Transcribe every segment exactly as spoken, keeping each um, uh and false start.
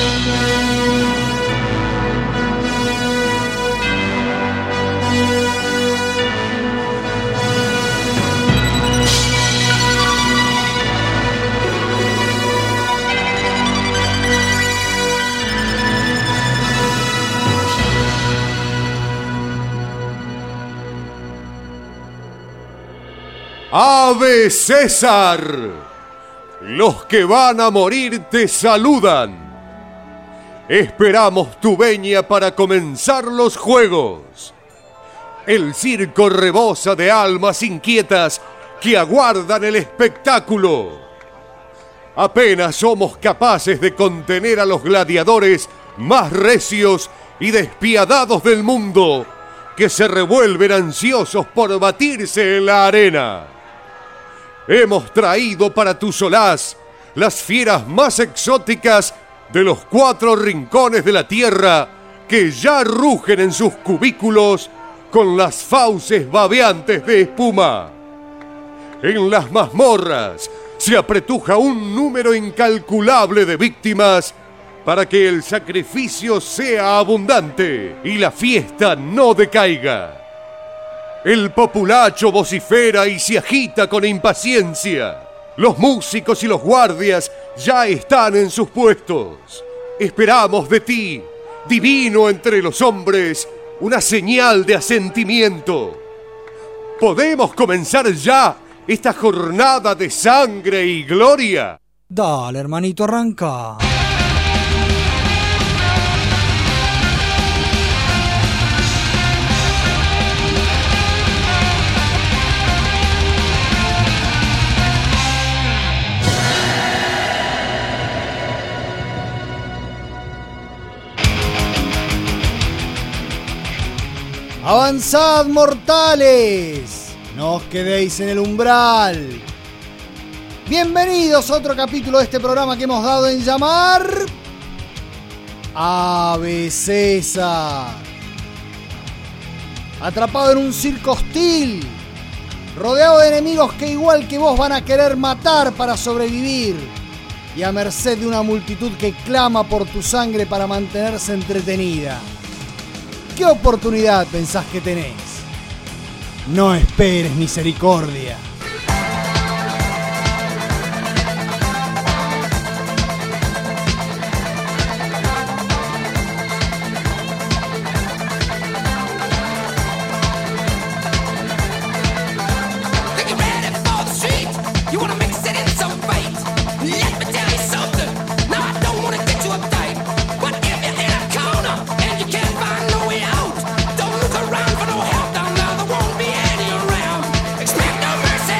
¡Ave César! Los que van a morir te saludan. Esperamos tu venia para comenzar los juegos. El circo rebosa de almas inquietas que aguardan el espectáculo. Apenas somos capaces de contener a los gladiadores más recios y despiadados del mundo, que se revuelven ansiosos por batirse en la arena. Hemos traído para tu solaz las fieras más exóticas de los cuatro rincones de la tierra, que ya rugen en sus cubículos con las fauces babeantes de espuma. En las mazmorras se apretuja un número incalculable de víctimas para que el sacrificio sea abundante y la fiesta no decaiga. El populacho vocifera y se agita con impaciencia. Los músicos y los guardias ya están en sus puestos. Esperamos de ti, divino entre los hombres, una señal de asentimiento. ¿Podemos comenzar ya esta jornada de sangre y gloria? Dale, hermanito, arranca. Avanzad, mortales, no os quedéis en el umbral. Bienvenidos a otro capítulo de este programa que hemos dado en llamar Ave César. Atrapado en un circo hostil, rodeado de enemigos que igual que vos van a querer matar para sobrevivir, y a merced de una multitud que clama por tu sangre para mantenerse entretenida. ¿Qué oportunidad pensás que tenés? No esperes misericordia. Mercy!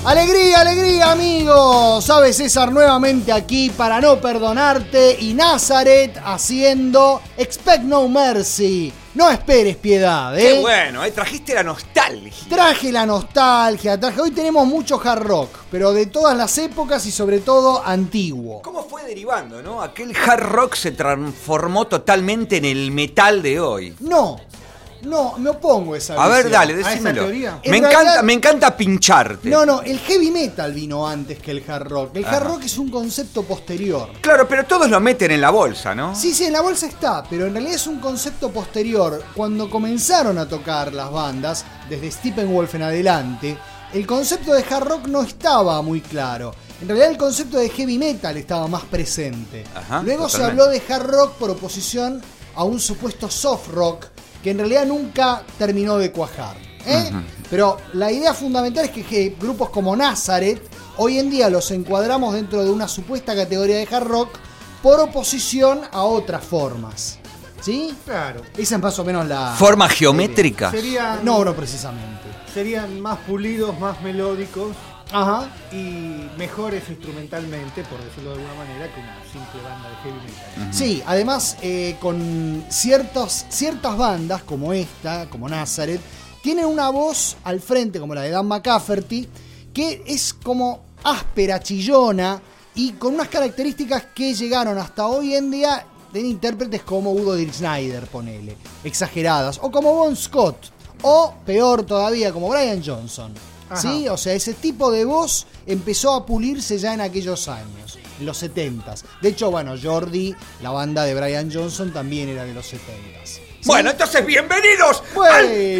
Alegría, alegría, amigos. Sabe César nuevamente aquí para no perdonarte y Nazareth haciendo Expect No Mercy. No esperes piedad, ¿eh? Qué bueno, ¿eh? Trajiste la nostalgia. Traje la nostalgia, traje. Hoy tenemos mucho hard rock, pero de todas las épocas y sobre todo antiguo. ¿Cómo fue derivando, no? Aquel hard rock se transformó totalmente en el metal de hoy. No. No, me opongo a esa A ver, visión. dale, ¿A esa decímelo. teoría? Me En encanta, realidad- me encanta pincharte. No, no, el heavy metal vino antes que el hard rock. El hard Ajá. rock es un concepto posterior. Claro, pero todos lo meten en la bolsa, ¿no? Sí, sí, en la bolsa está, pero en realidad es un concepto posterior. Cuando comenzaron a tocar las bandas, desde Steppenwolf en adelante, el concepto de hard rock no estaba muy claro. En realidad el concepto de heavy metal estaba más presente. Ajá, Luego se totalmente. habló de hard rock por oposición a un supuesto soft rock que en realidad nunca terminó de cuajar. ¿eh? Ujú. Pero la idea fundamental es que, que grupos como Nazareth hoy en día los encuadramos dentro de una supuesta categoría de hard rock por oposición a otras formas. ¿Sí? Claro. Esa es más o menos la... Forma geométrica. Serían, No, no precisamente. serían más pulidos, más melódicos Ajá. y mejores instrumentalmente, por decirlo de alguna manera, que una simple banda de heavy metal. Sí, además eh, con ciertos, ciertas bandas como esta, como Nazareth, tienen una voz al frente como la de Dan McCafferty, que es como áspera, chillona y con unas características que llegaron hasta hoy en día de intérpretes como Udo Dirk Snyder, ponele, exageradas, o como Bon Scott, o peor todavía, como Brian Johnson. ¿Sí? O sea, ese tipo de voz empezó a pulirse ya en aquellos años, en los setentas. De hecho, bueno, Jordi, la banda de Brian Johnson, también era de los setentas. ¿Sí? Bueno, entonces bienvenidos Bueno.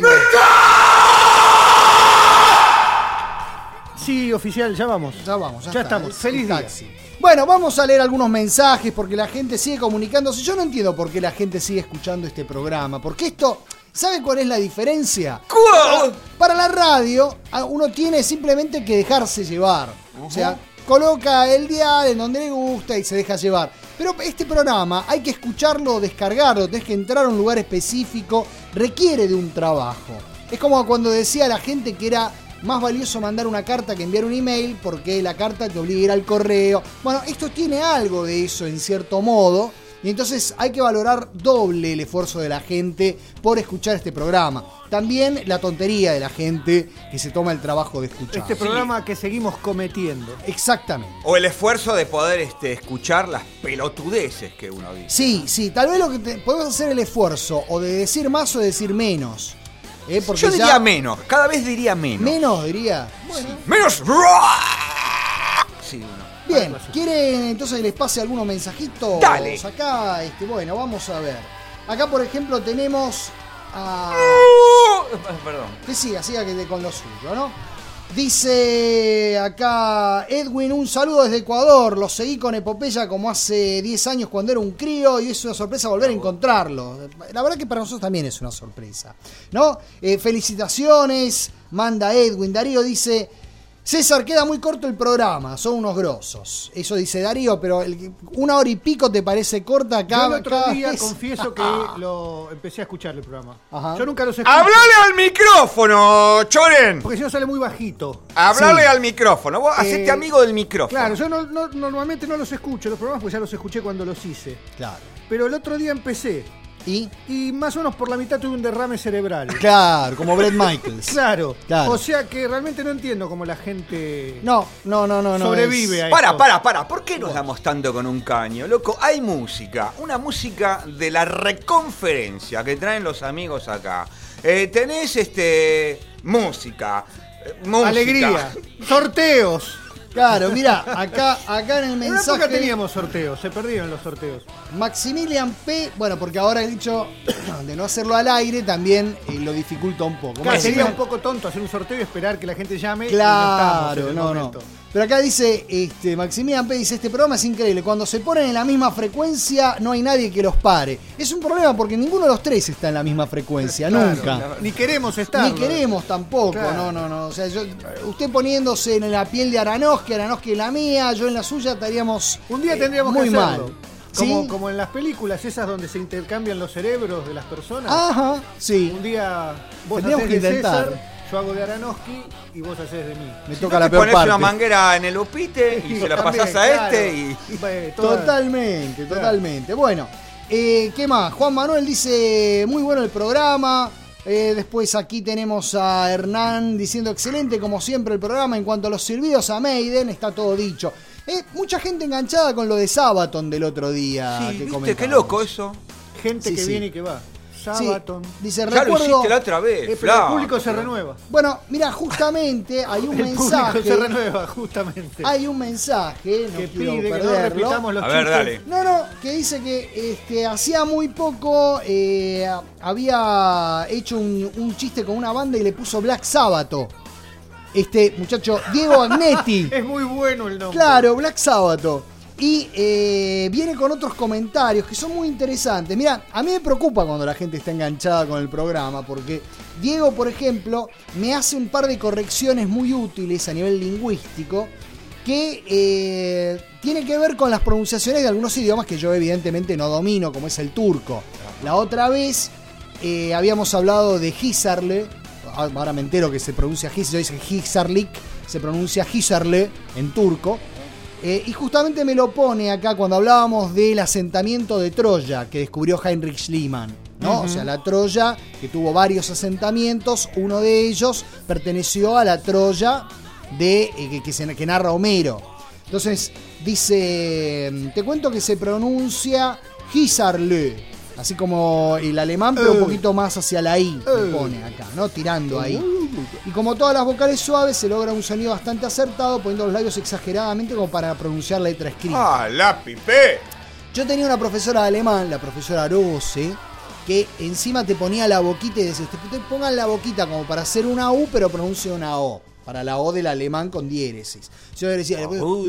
Sí, oficial, ya vamos. Ya vamos, ya, Ya está, estamos. es Feliz un día. taxi. Bueno, vamos a leer algunos mensajes porque la gente sigue comunicándose. Yo no entiendo por qué la gente sigue escuchando este programa, porque esto... ¿Sabe cuál es la diferencia? ¿Cuál? Para la radio, uno tiene simplemente que dejarse llevar. O sea, coloca el dial en donde le gusta y se deja llevar. Pero este programa hay que escucharlo o descargarlo, tenés que entrar a un lugar específico, requiere de un trabajo. Es como cuando decía a la gente que era más valioso mandar una carta que enviar un email porque la carta te obliga a ir al correo. Bueno, esto tiene algo de eso en cierto modo. Y entonces hay que valorar doble el esfuerzo de la gente por escuchar este programa. También la tontería de la gente que se toma el trabajo de escuchar. Este programa que seguimos cometiendo. Exactamente. O el esfuerzo de poder este, escuchar las pelotudeces que uno dice. Sí, sí, tal vez lo que te- podemos hacer el esfuerzo o de decir más o de decir menos. ¿eh? Porque Yo ya- diría menos, cada vez diría menos. Menos, diría. Bueno, Menos. Sí, uno. bien, ¿quieren entonces que les pase algunos mensajitos? Dale. Acá, este, bueno, vamos a ver. Acá, por ejemplo, tenemos a... Perdón. Que siga, siga que de- con lo suyo, ¿no? Dice acá Edwin, un saludo desde Ecuador. Lo seguí con Epopeya como hace diez años cuando era un crío y es una sorpresa volver a encontrarlo. La verdad que para nosotros también es una sorpresa, ¿no? Eh, felicitaciones, manda Edwin. Darío dice... César, queda muy corto el programa, son unos grosos. Eso dice Darío, pero el- una hora y pico te parece corta acá. Yo el otro cada día vez. confieso que lo empecé a escuchar el programa. Ajá. Yo nunca los escucho. ¡Hablale al micrófono, Choren! Porque si no sale muy bajito. Hablale Sí. al micrófono. Vos hacete Eh, amigo del micrófono. Claro, yo no- no- normalmente no los escucho los programas porque ya los escuché cuando los hice. Claro. Pero el otro día empecé ¿Y? y más o menos por la mitad tuve un derrame cerebral. Claro, como Bret Michaels. Claro. Claro. O sea que realmente no entiendo cómo la gente No, no, no, no. no sobrevive es- a Para, esto. para, para. ¿Por qué nos damos tanto con un caño? Loco, hay música. Una música de la reconferencia que traen los amigos acá. Eh, tenés este. Música. eh, música. Alegría. Sorteos. Claro, mira, acá, acá en el En una mensaje. época teníamos sorteos, se perdieron los sorteos. Maximilian P. Bueno, porque ahora el dicho de no hacerlo al aire también eh, lo dificulta un poco. Claro, sería Maximilian- un poco tonto hacer un sorteo y esperar que la gente llame. y no estamos en Claro, el no, no. momento. Pero acá dice, este, Maximilian P. dice, este programa es increíble. Cuando se ponen en la misma frecuencia, no hay nadie que los pare. Es un problema porque ninguno de los tres está en la misma frecuencia, Claro, nunca. Ni queremos estar. Ni queremos tampoco, Claro. no, no, no. O sea, yo, usted poniéndose en la piel de Aranowski, Aranowski en la mía, yo en la suya, estaríamos Un día eh, tendríamos muy que hacerlo. mal. Como, ¿Sí? como en las películas esas donde se intercambian los cerebros de las personas. Ajá, sí. Un día vos Tendríamos hacés que de intentar. César Yo hago de Aronofsky y vos haces de mí. Me Si toca no, la te peor pones parte. una manguera en el upite y se la También, pasás a claro. este y... Bueno, toda- Totalmente, totalmente. Bueno, eh, ¿qué más? Juan Manuel dice, muy bueno el programa. Eh, después aquí tenemos a Hernán diciendo, excelente como siempre el programa. En cuanto a los silbidos a Maiden, está todo dicho. Eh, mucha gente enganchada con lo de Sabaton del otro día. Sí, que viste, comentamos. qué loco eso. Gente Sí, que sí. viene y que va. Sí, Sabaton. dice, Ya lo recuerdo... hiciste la otra vez, Eh, pero el flaco. público se renueva. Bueno, mira, justamente hay un El mensaje. público se renueva, justamente. Hay un mensaje, no que quiero pide que no perderlo. repitamos los A ver, chistes. dale. No, no, que dice que este, hacía muy poco eh, había hecho un, un chiste con una banda y le puso Black Sabbath. Este muchacho, Diego Agnetti. Es muy bueno el nombre. Claro, Black Sabbath. Y eh, viene con otros comentarios que son muy interesantes. Mira, a mí me preocupa cuando la gente está enganchada con el programa, porque Diego, por ejemplo, me hace un par de correcciones muy útiles a nivel lingüístico que eh, tiene que ver con las pronunciaciones de algunos idiomas que yo evidentemente no domino, como es el turco. La otra vez eh, habíamos hablado de Hisarle, ahora me entero que se pronuncia His, yo dice Hisarlik, se pronuncia Hisarle en turco. Eh, y justamente me lo pone acá cuando hablábamos del asentamiento de Troya que descubrió Heinrich Schliemann, ¿no? Uh-huh. O sea, la Troya que tuvo varios asentamientos, uno de ellos perteneció a la Troya de, eh, que, que, se, que narra Homero. Entonces dice, te cuento que se pronuncia Hisarle, así como el alemán, pero un poquito más hacia la I, me pone acá, ¿no? Tirando ahí. Y como todas las vocales suaves, se logra un sonido bastante acertado, poniendo los labios exageradamente como para pronunciar la letra escrita. ¡Ah, la pipé! Yo tenía una profesora de alemán, la profesora Rose, que encima te ponía la boquita y decía, te pongan la boquita como para hacer una U, pero pronuncia una O. Para la O del alemán con diéresis. Yo le decía, Oh,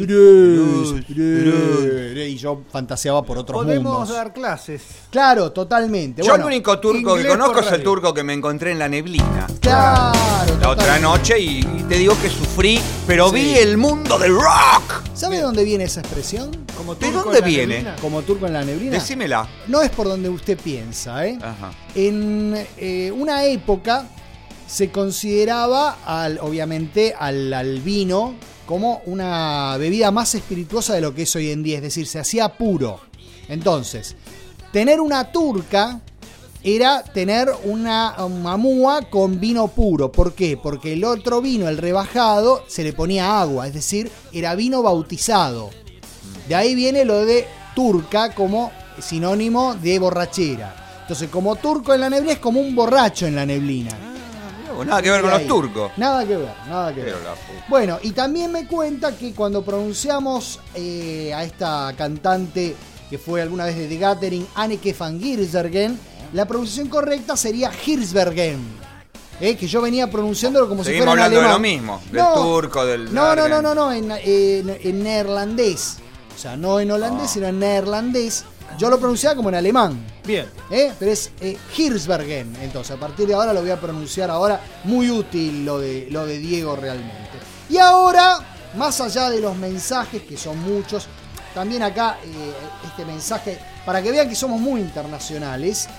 y yo fantaseaba por otros Podemos mundos. dar clases. Claro, totalmente. Yo Bueno, el único turco que inglés conozco por es el radio. turco que me encontré en la neblina. Claro. La otra totalmente. noche y, y te digo que sufrí, pero Sí. vi el mundo del rock. ¿Sabe de dónde viene esa expresión? Como ¿De turco dónde en la viene? neblina. Como turco en la neblina. Decímela. No es por donde usted piensa, ¿eh? Ajá. En eh, una época se consideraba, al, obviamente, al, al vino como una bebida más espirituosa de lo que es hoy en día. Es decir, se hacía puro. Entonces, tener una turca era tener una mamúa con vino puro. ¿Por qué? Porque el otro vino, el rebajado, se le ponía agua. Es decir, era vino bautizado. De ahí viene lo de turca como sinónimo de borrachera. Entonces, como turco en la neblina es como un borracho en la neblina. No, nada que ver con De los ahí. turcos. Nada que ver, nada que ver. Pero la puta. Bueno, y también me cuenta que cuando pronunciamos eh, a esta cantante que fue alguna vez de The Gathering, Anneke van Giersbergen, la pronunciación correcta sería Giersbergen. Eh, que yo venía pronunciándolo como Seguimos si fuera en hablando de alemán. lo mismo, del turco, del No, no, no, Bergen. no, no, en, en, en neerlandés. O sea, no en holandés, Ah. sino en neerlandés. Yo lo pronunciaba como en alemán. Bien. ¿Eh? Pero es eh, Giersbergen. Entonces, a partir de ahora lo voy a pronunciar ahora. Muy útil lo de, lo de Diego realmente. Y ahora, más allá de los mensajes, que son muchos, también acá eh, este mensaje, para que vean que somos muy internacionales,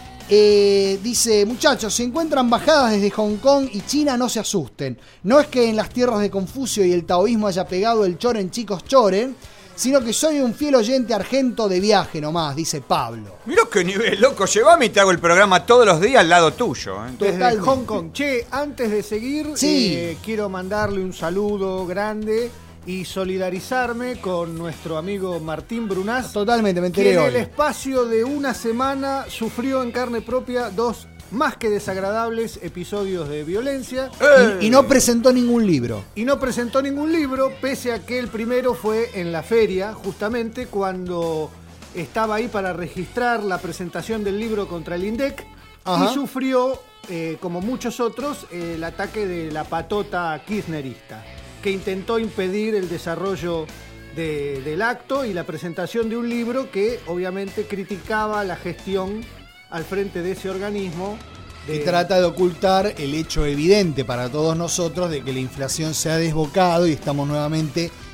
eh, dice, muchachos, si encuentran bajadas desde Hong Kong y China, no se asusten. No es que en las tierras de Confucio y el taoísmo haya pegado el choren chicos choren, sino que soy un fiel oyente argento de viaje nomás, dice Pablo. Mirá qué nivel, loco. Llévame y te hago el programa todos los días al lado tuyo. ¿eh? Desde Totalmente. Hong Kong. Che, antes de seguir, Sí. eh, quiero mandarle un saludo grande y solidarizarme con nuestro amigo Martín Brunás, Totalmente, me que enteré en hoy. el espacio de una semana sufrió en carne propia dos más que desagradables episodios de violencia Y, y no presentó ningún libro. y no presentó ningún libro, pese a que el primero fue en la feria, justamente cuando estaba ahí para registrar la presentación del libro contra el INDEC. Ajá. Y sufrió, eh, como muchos otros, eh, el ataque de la patota kirchnerista, que intentó impedir el desarrollo de- del acto y la presentación de un libro que obviamente criticaba la gestión al frente de ese organismo. Que de- trata de ocultar el hecho evidente para todos nosotros de que la inflación se ha desbocado y estamos nuevamente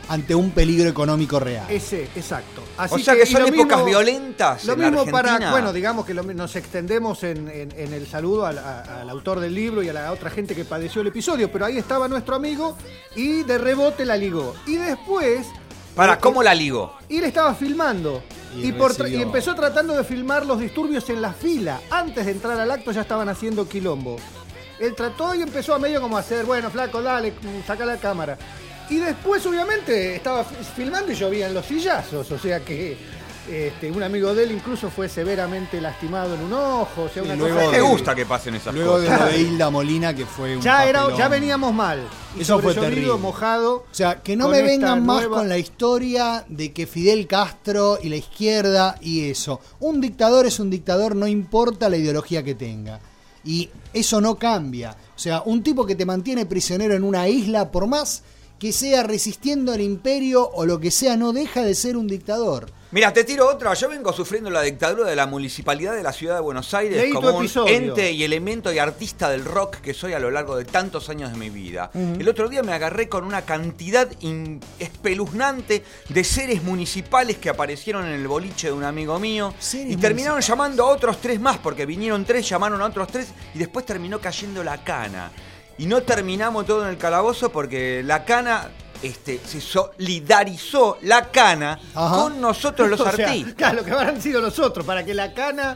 ante un peligro económico real. Ese, exacto. Así o sea que, que son épocas mismo, violentas. Lo en mismo Argentina. para, bueno, digamos que lo, nos extendemos en, en, en el saludo al, a, al autor del libro y a la otra gente que padeció el episodio, pero ahí estaba nuestro amigo y de rebote la ligó. Y después... Para, eh, ¿cómo la ligó? Y él estaba filmando. Y, y, por tra- recibió. y empezó tratando de filmar los disturbios en la fila. Antes de entrar al acto ya estaban haciendo quilombo. Él trató y empezó a medio como a hacer, bueno, flaco, dale, saca la cámara. Y después, obviamente, estaba filmando y llovían los sillazos. O sea que este, un amigo de él incluso fue severamente lastimado en un ojo. O sea, una Y cosa luego Me de- gusta que pasen esas Luego cosas. de lo de Hilda Molina, que fue un ya, era, papelón. ya veníamos mal. Y Eso fue sobrellovido, terrible. mojado. O sea, que no con me esta vengan más nueva- con la historia de que Fidel Castro y la izquierda y eso. Un dictador es un dictador, no importa la ideología que tenga. Y eso no cambia. O sea, un tipo que te mantiene prisionero en una isla, por más que sea resistiendo al imperio o lo que sea, no deja de ser un dictador. Mira, te tiro otra. Yo vengo sufriendo la dictadura de la municipalidad de la ciudad de Buenos Aires Leí tu como un episodio. ente y elemento y artista del rock que soy a lo largo de tantos años de mi vida. Uh-huh. El otro día me agarré con una cantidad in- espeluznante de seres municipales que aparecieron en el boliche de un amigo mío y terminaron llamando a otros tres más porque vinieron tres, llamaron a otros tres y después terminó cayendo la cana. Y no terminamos todo en el calabozo porque la cana... Este, se solidarizó la cana Ajá. con nosotros los o sea, artistas. Claro, lo que habrán sido los otros, para que la cana...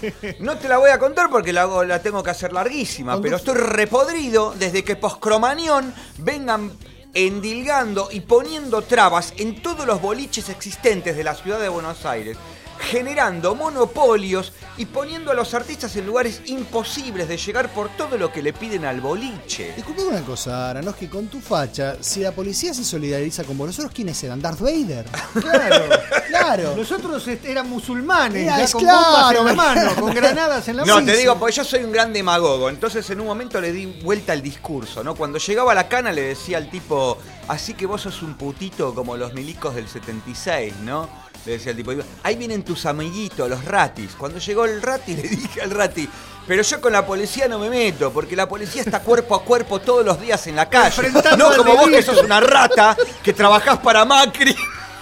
No te la voy a contar porque la, la tengo que hacer larguísima, pero estoy repodrido desde que Post-Cromañón vengan endilgando y poniendo trabas en todos los boliches existentes de la ciudad de Buenos Aires, generando monopolios y poniendo a los artistas en lugares imposibles de llegar por todo lo que le piden al boliche. Disculpame una cosa, Aranowski, con tu facha, si la policía se solidariza con vos, ¿nosotros quiénes eran? ¿Darth Vader? Claro, claro. Nosotros eran musulmanes, Era, ya con claro, bombas en la mano, con granadas en la mano. No, te digo, porque yo soy un gran demagogo, entonces en un momento le di vuelta al discurso, ¿no? Cuando llegaba a la cana le decía al tipo, así que vos sos un putito como los milicos del setenta y seis, ¿no? Le decía el tipo, ahí vienen tus amiguitos, los ratis. Cuando llegó el rati, le dije al rati, pero yo con la policía no me meto, porque la policía está cuerpo a cuerpo todos los días en la calle. No como vos que sos una rata, que trabajás para Macri.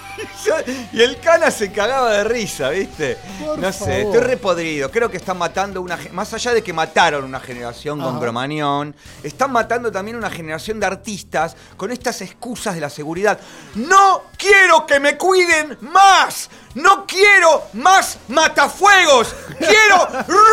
Y el cana se cagaba de risa, ¿viste? Por no sé, favor. estoy repodrido. Creo que están matando una... Más allá de que mataron una generación con Cromañón, están matando también una generación de artistas con estas excusas de la seguridad. ¡No quiero que me cuiden más! ¡No quiero más matafuegos! ¡Quiero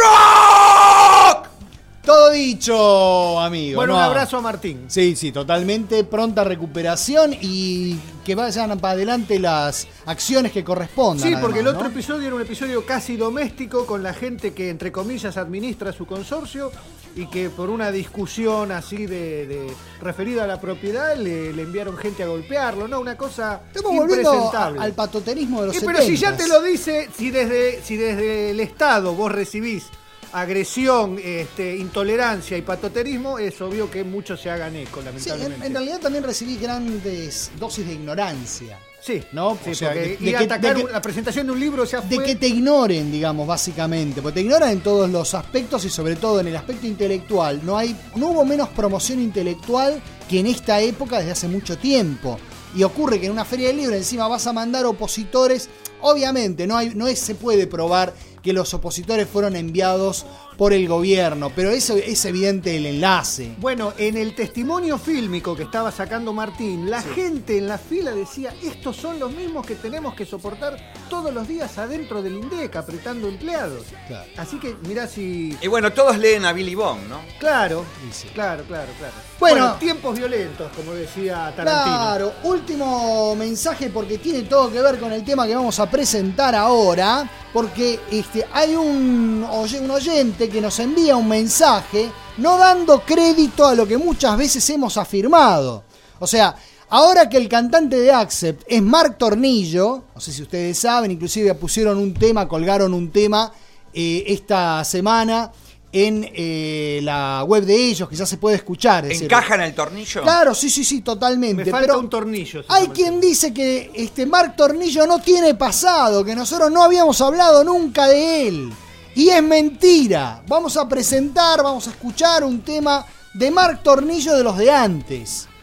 rock! Todo dicho, amigo. Bueno, no. un abrazo a Martín. Sí, sí, totalmente. Pronta recuperación y que vayan para adelante las acciones que correspondan. Sí, porque además, el otro ¿no? episodio era un episodio casi doméstico con la gente que, entre comillas, administra su consorcio y que por una discusión así de, de referida a la propiedad le, le enviaron gente a golpearlo, ¿no? Una cosa Estamos volviendo impresentable. a- al patoterismo de los Eh, setentas. pero si ya te lo dice, si desde, si desde el Estado vos recibís agresión, este, intolerancia y patoterismo, es obvio que muchos se hagan eco, Sí, lamentablemente. en, en realidad también recibí grandes dosis de ignorancia. Sí, ¿no? sí, O sea, porque de- de ir a que- atacar de que- la presentación de un libro ya fue... De que te ignoren, digamos, básicamente. Porque te ignoran en todos los aspectos y sobre todo en el aspecto intelectual. No hay, no hubo menos promoción intelectual que en esta época desde hace mucho tiempo. Y ocurre que en una feria del libro encima vas a mandar opositores. Obviamente, no, hay, no es, se puede probar que los opositores fueron enviados por el gobierno, pero eso es evidente el enlace. Bueno, en el testimonio fílmico que estaba sacando Martín, la Sí. gente en la fila decía, estos son los mismos que tenemos que soportar todos los días adentro del INDEC, apretando empleados. Claro. Así que mirá si... Y bueno, todos leen a Billy Bond, ¿no? Claro, Y sí. claro, claro, claro. Bueno. Bueno, tiempos violentos, como decía Tarantino. Claro, último mensaje porque tiene todo que ver con el tema que vamos a presentar ahora, porque este, hay un, oye- un oyente que nos envía un mensaje no dando crédito a lo que muchas veces hemos afirmado. O sea, ahora que el cantante de Accept es Marc Tornillo, no sé si ustedes saben, inclusive pusieron un tema, colgaron un tema eh, esta semana en eh, la web de ellos, que ya se puede escuchar. es decir, ¿Encaja en el tornillo? Claro, sí, sí, sí, totalmente. Me falta pero un tornillo. hay se quien llama. dice que este Marc Tornillo no tiene pasado, que nosotros no habíamos hablado nunca de él. Y es mentira. Vamos a presentar, vamos a escuchar un tema de Marc Tornillo de los de antes.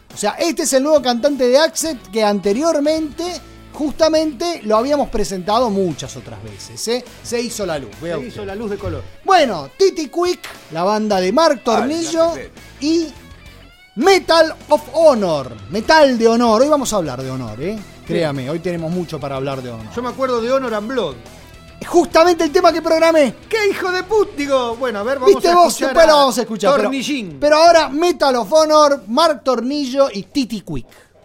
O sea, este es el nuevo cantante de Accept que anteriormente justamente lo habíamos presentado muchas otras veces, ¿eh? Se hizo la luz. Se hizo la luz de color. Bueno, Titi Quick, la banda de Mark Tornillo y Metal of Honor. Metal de honor. Hoy vamos a hablar de honor, ¿eh? Créame, hoy tenemos mucho para hablar de honor. Yo me acuerdo de Honor and Blood. Justamente el tema que programé. ¡Qué hijo de put! Digo, bueno, a ver, vamos ¿Viste a vos? escuchar Después a lo vamos a escuchar. Tornillín. Pero, pero ahora Metal of Honor, Mark Tornillo y Titi Quick.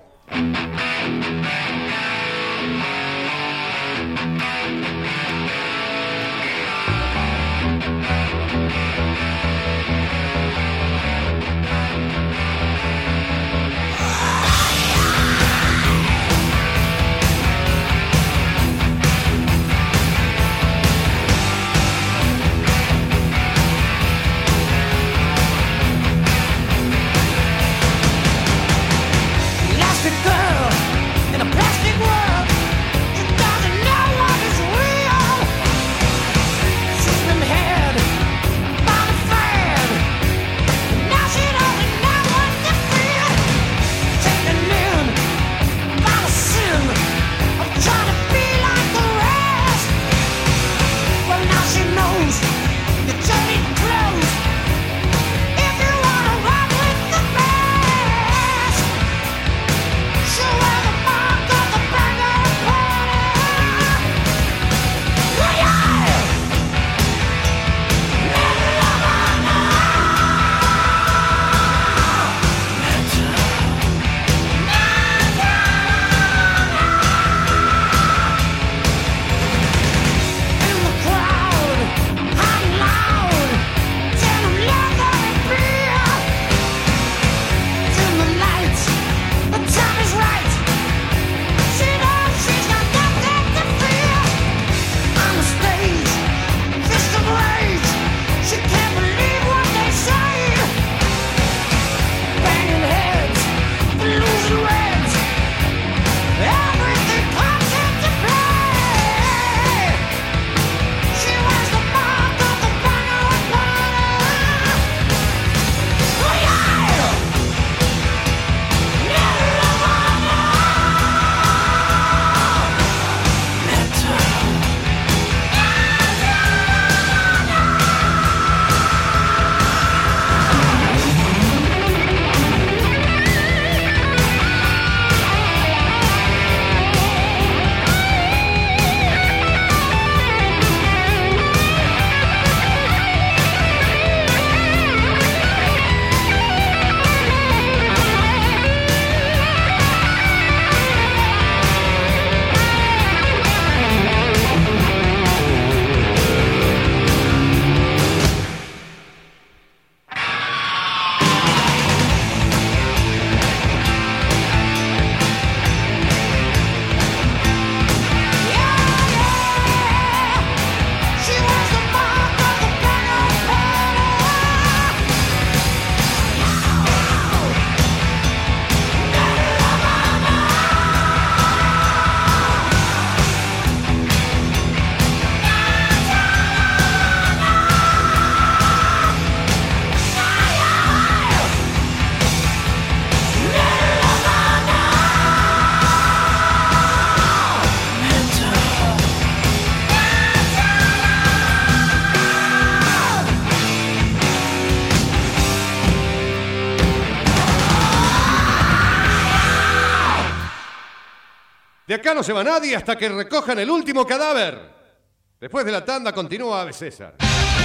De acá no se va nadie hasta que recojan el último cadáver. Después de la tanda continúa Ave César.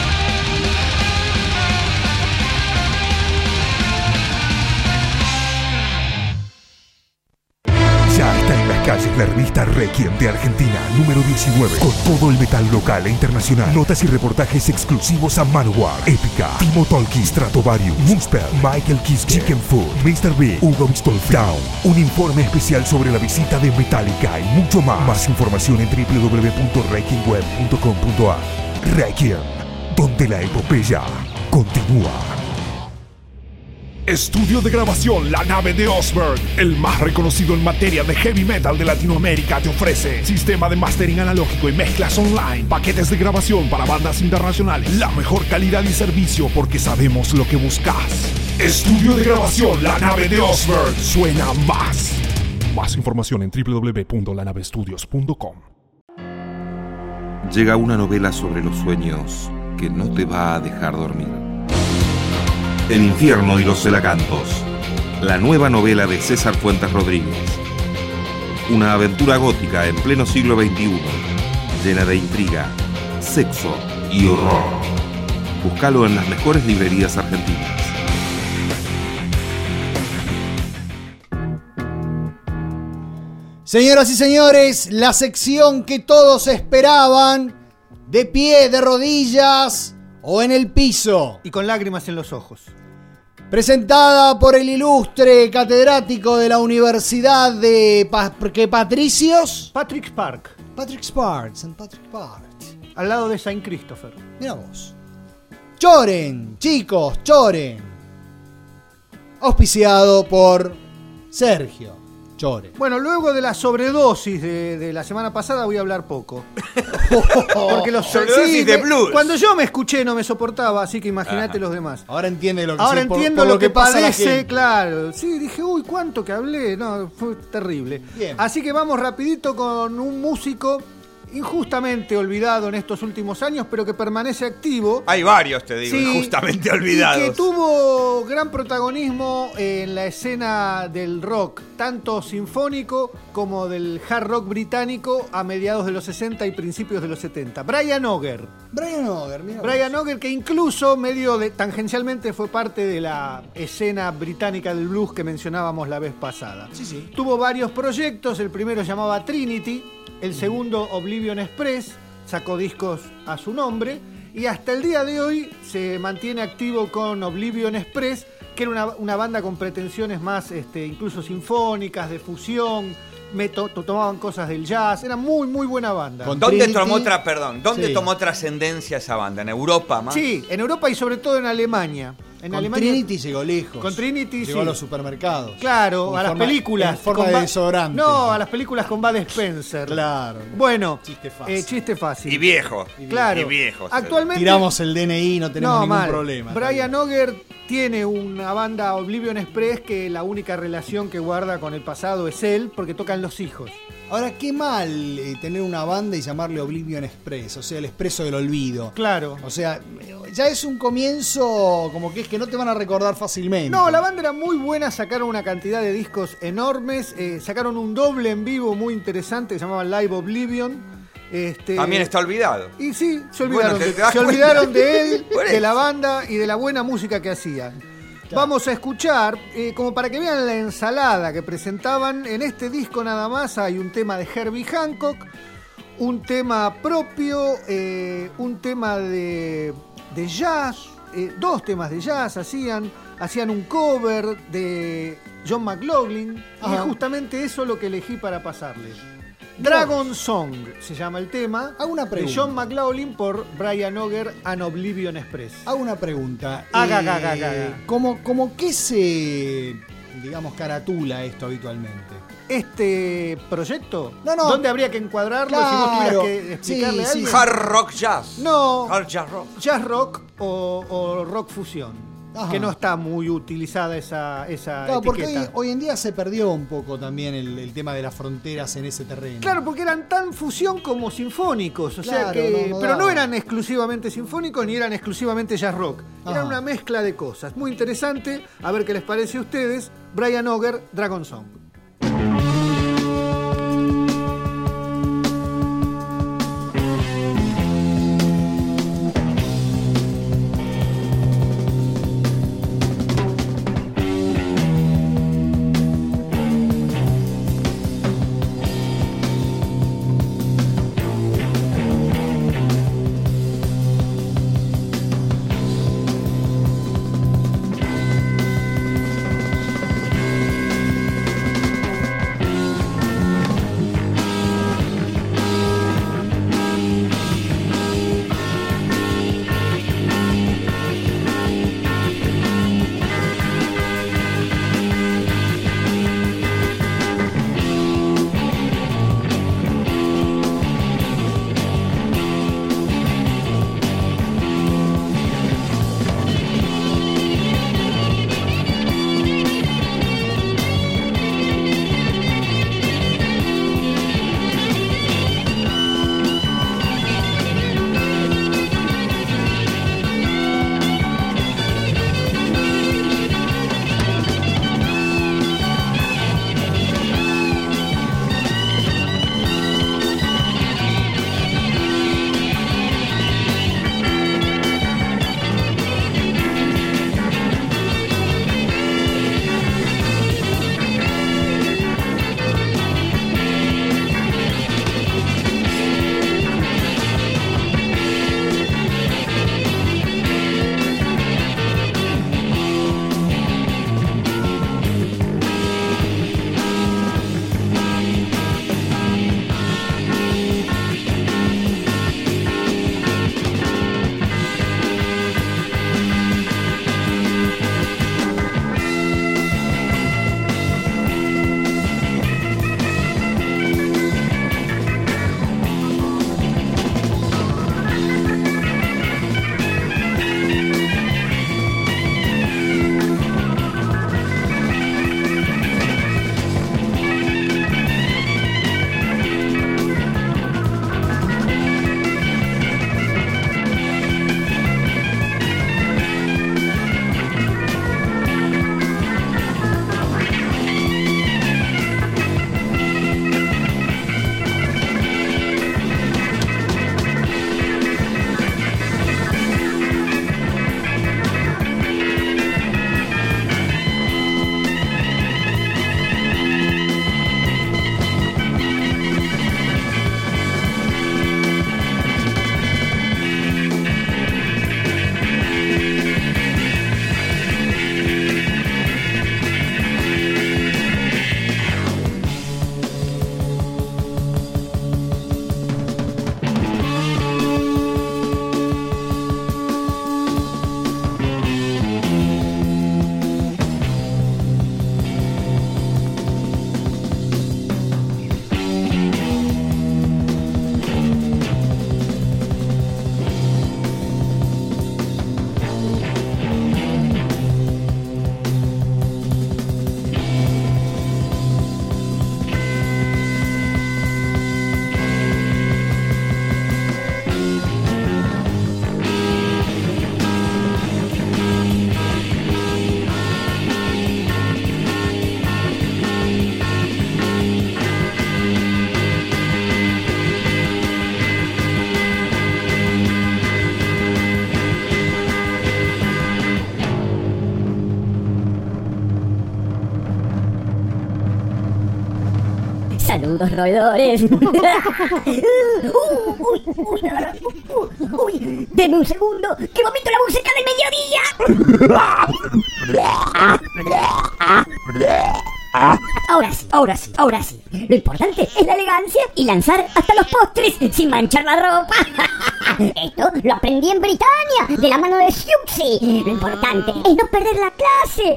Ya está en las calles la revista Requiem de Argentina, número diecinueve, con todo el metal local e internacional. Notas y reportajes exclusivos a Manowar, Épica, Timo Tolkki, Stratovarius, Moonspell, Michael Kiske, Chicken Food, mister Big, Hugo Bistolfi, Down. Un informe especial sobre la visita de Metallica y mucho más. Más información en doble u doble u doble u punto requiem web punto com punto a r. Requiem, donde la epopeya continúa. Estudio de grabación La Nave de Osberg, el más reconocido en materia de heavy metal de Latinoamérica, te ofrece sistema de mastering analógico y mezclas online, paquetes de grabación para bandas internacionales, la mejor calidad y servicio porque sabemos lo que buscas. Estudio de grabación La Nave de Osborne. Suena más. Más información en doble u doble u doble u punto la nave estudios punto com. Llega una novela sobre los sueños que no te va a dejar dormir. El infierno y los celacantos. La nueva novela de César Fuentes Rodríguez. Una aventura gótica en pleno siglo veintiuno, llena de intriga, sexo y horror. Búscalo en las mejores librerías argentinas. Señoras y señores, la sección que todos esperaban, de pie, de rodillas o en el piso. Y con lágrimas en los ojos. Presentada por el ilustre catedrático de la Universidad de pa- ¿qué, Patricios? Patrick Park, Patrick Park, Saint Patrick Park. al lado de Saint Christopher. Mira vos. Choren, chicos, choren. Auspiciado por Sergio Choren. Bueno, luego de la sobredosis de, de la semana pasada voy a hablar poco. Porque los Sobredosis de me- blues. Cuando yo me escuché no me soportaba, así que imagínate Ajá. los demás. Ahora entiende lo que Ahora sí, por- entiendo por lo, que, pasa a la padece, gente. claro. Sí, dije, uy, cuánto que hablé. No, fue terrible. Bien. Así que vamos rapidito con un músico injustamente olvidado en estos últimos años, pero que permanece activo. Hay varios, te digo, Sí, justamente y olvidados. que tuvo gran protagonismo en la escena del rock, tanto sinfónico como del hard rock británico a mediados de los sesenta y principios de los setenta. Brian Auger. Brian Auger, mira vos. Brian Auger, que incluso medio de, tangencialmente fue parte de la escena británica del blues que mencionábamos la vez pasada. Sí, sí. Tuvo varios proyectos, el primero llamaba Trinity, el segundo Oblivion Express, sacó discos a su nombre y hasta el día de hoy se mantiene activo con Oblivion Express, que era una, una banda con pretensiones más este, incluso sinfónicas, de fusión, me to- to- tomaban cosas del jazz, era muy muy buena banda. Con ¿Dónde Trinity. tomó tra- perdón, ¿dónde Sí. tomó trascendencia esa banda? ¿En Europa más? Sí, en Europa y sobre todo en Alemania. En Con Alemania, Trinity llegó lejos. Con Trinity, llegó sí. a los supermercados. Claro, En a las forma- películas. en forma con de Ba- desodorante. No, a las películas con Bud Spencer. Claro. Bueno, Chiste fácil. eh, chiste fácil. Y viejo. Claro. Y viejo. Actualmente Tiramos el D N I, no tenemos no, ningún mal. problema. Brian Auger tiene una banda Oblivion Express que la única relación que guarda con el pasado es él, porque tocan los hijos. Ahora, qué mal eh, tener una banda y llamarle Oblivion Express, o sea, el expreso del olvido. Claro. O sea, ya es un comienzo como que es que no te van a recordar fácilmente. No, la banda era muy buena, sacaron una cantidad de discos enormes, eh, sacaron un doble en vivo muy interesante que se llamaba Live Oblivion. Este, También está olvidado. Y sí, se olvidaron, Bueno, te- de, te das se cuenta. olvidaron de él, Por de eso. la banda y de la buena música que hacían. Vamos a escuchar, eh, como para que vean la ensalada que presentaban, en este disco nada más hay un tema de Herbie Hancock, un tema propio, eh, un tema de, de jazz, eh, dos temas de jazz hacían, hacían un cover de John McLaughlin, Ajá. y es justamente eso lo que elegí para pasarles. Dragon Song se llama el tema. Hago una de pregunta. John McLaughlin por Brian Auger and Oblivion Express. Hago una pregunta. Haga, Eh, haga, haga, haga. ¿Cómo, cómo qué se, digamos, caratula esto habitualmente? Este proyecto, No, no. ¿dónde habría que encuadrarlo si vos Claro. tuvieras que explicarle Sí, a sí, alguien? Hard rock jazz. No, Hard jazz rock. jazz rock o, o rock fusión. Ajá. Que no está muy utilizada esa, esa Claro, porque hoy, etiqueta. hoy en día se perdió un poco también el, el tema de las fronteras en ese terreno. Claro, porque eran tan fusión como sinfónicos, o sea Claro, que, no, no pero no daba. eran exclusivamente sinfónicos ni eran exclusivamente jazz rock. Era Ajá. una mezcla de cosas. Muy interesante, a ver qué les parece a ustedes. Brian Auger, Dragon Song. Saludos, roedores. uy, uy, uy, uy, deme un segundo, que vomito la música del mediodía. Ahora sí, ahora sí, ahora sí. Lo importante es la elegancia y lanzar hasta los postres sin manchar la ropa. Esto lo aprendí en Britania, de la mano de Siuxi. Lo importante es no perder la clase,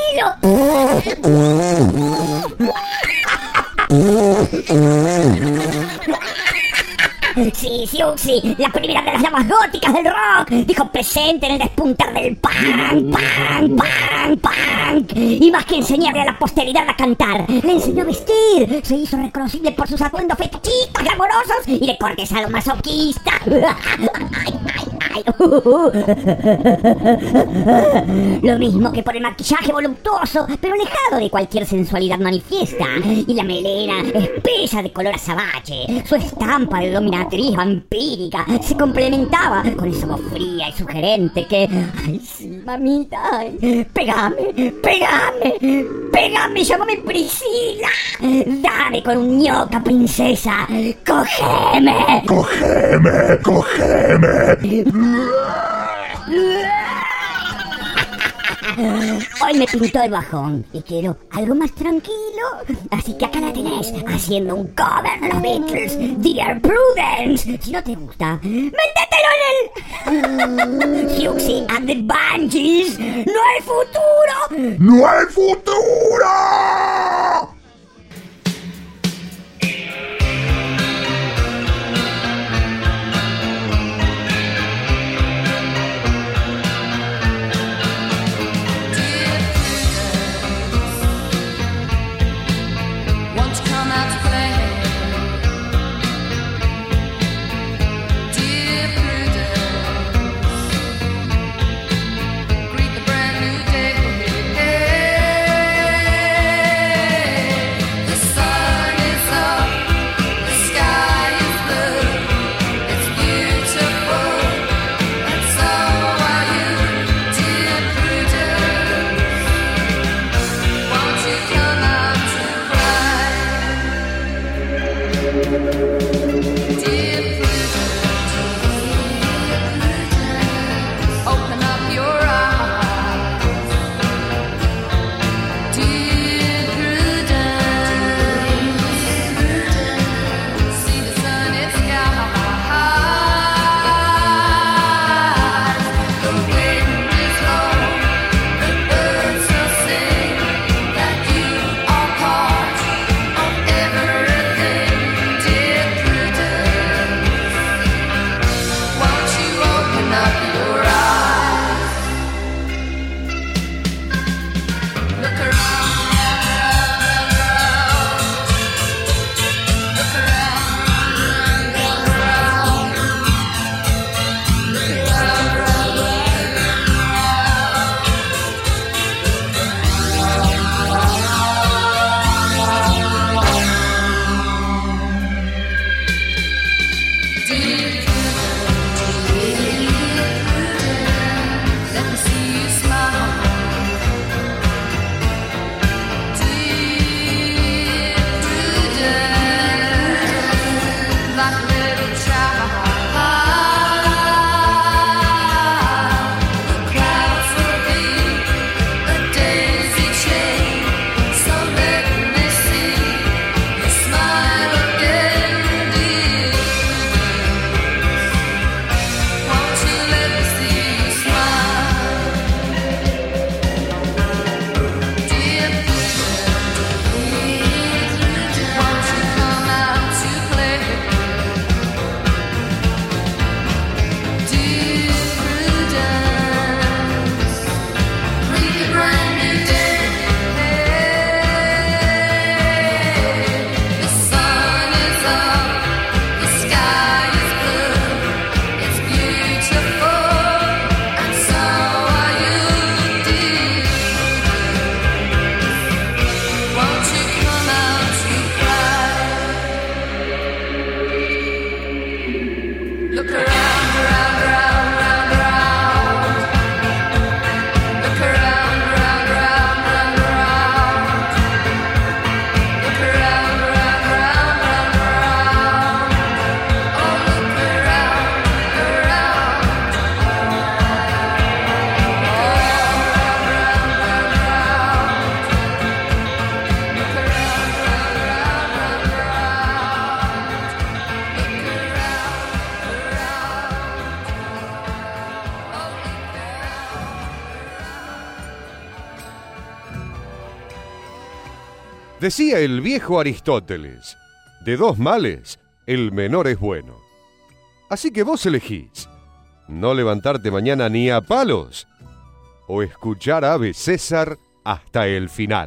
¿sabelo? Sí, Siuxi, la primera de las llamas góticas del rock, dijo presente en el despuntar del punk, punk, punk, punk. Y más que enseñarle a la posteridad a cantar, le enseñó a vestir. Se hizo reconocible por sus atuendos fetichistas, glamorosos y de corte sadomasoquista. Ay, ay, ay. Lo mismo que por el maquillaje voluptuoso, pero alejado de cualquier sensualidad manifiesta. Y la melena espesa de color azabache, su estampa de dominación vampírica se complementaba con esa voz fría y sugerente que... ¡Ay, sí, mamita! Ay, ¡pégame! ¡Pégame! ¡Pégame! ¡Llámame Priscila! ¡Dame con un ñoca, princesa! ¡Cógeme! ¡Cógeme! ¡Cógeme! Hoy me pintó el bajón y quiero algo más tranquilo, así que acá la tenés, haciendo un cover de los Beatles, Dear Prudence. Si no te gusta, métetelo en el... Siuxi and the Banshees. ¡No hay futuro! ¡No hay futuro! Greet the brand new day for me. Hey. Decía el viejo Aristóteles, de dos males, el menor es bueno. Así que vos elegís no levantarte mañana ni a palos o escuchar a Ave César hasta el final.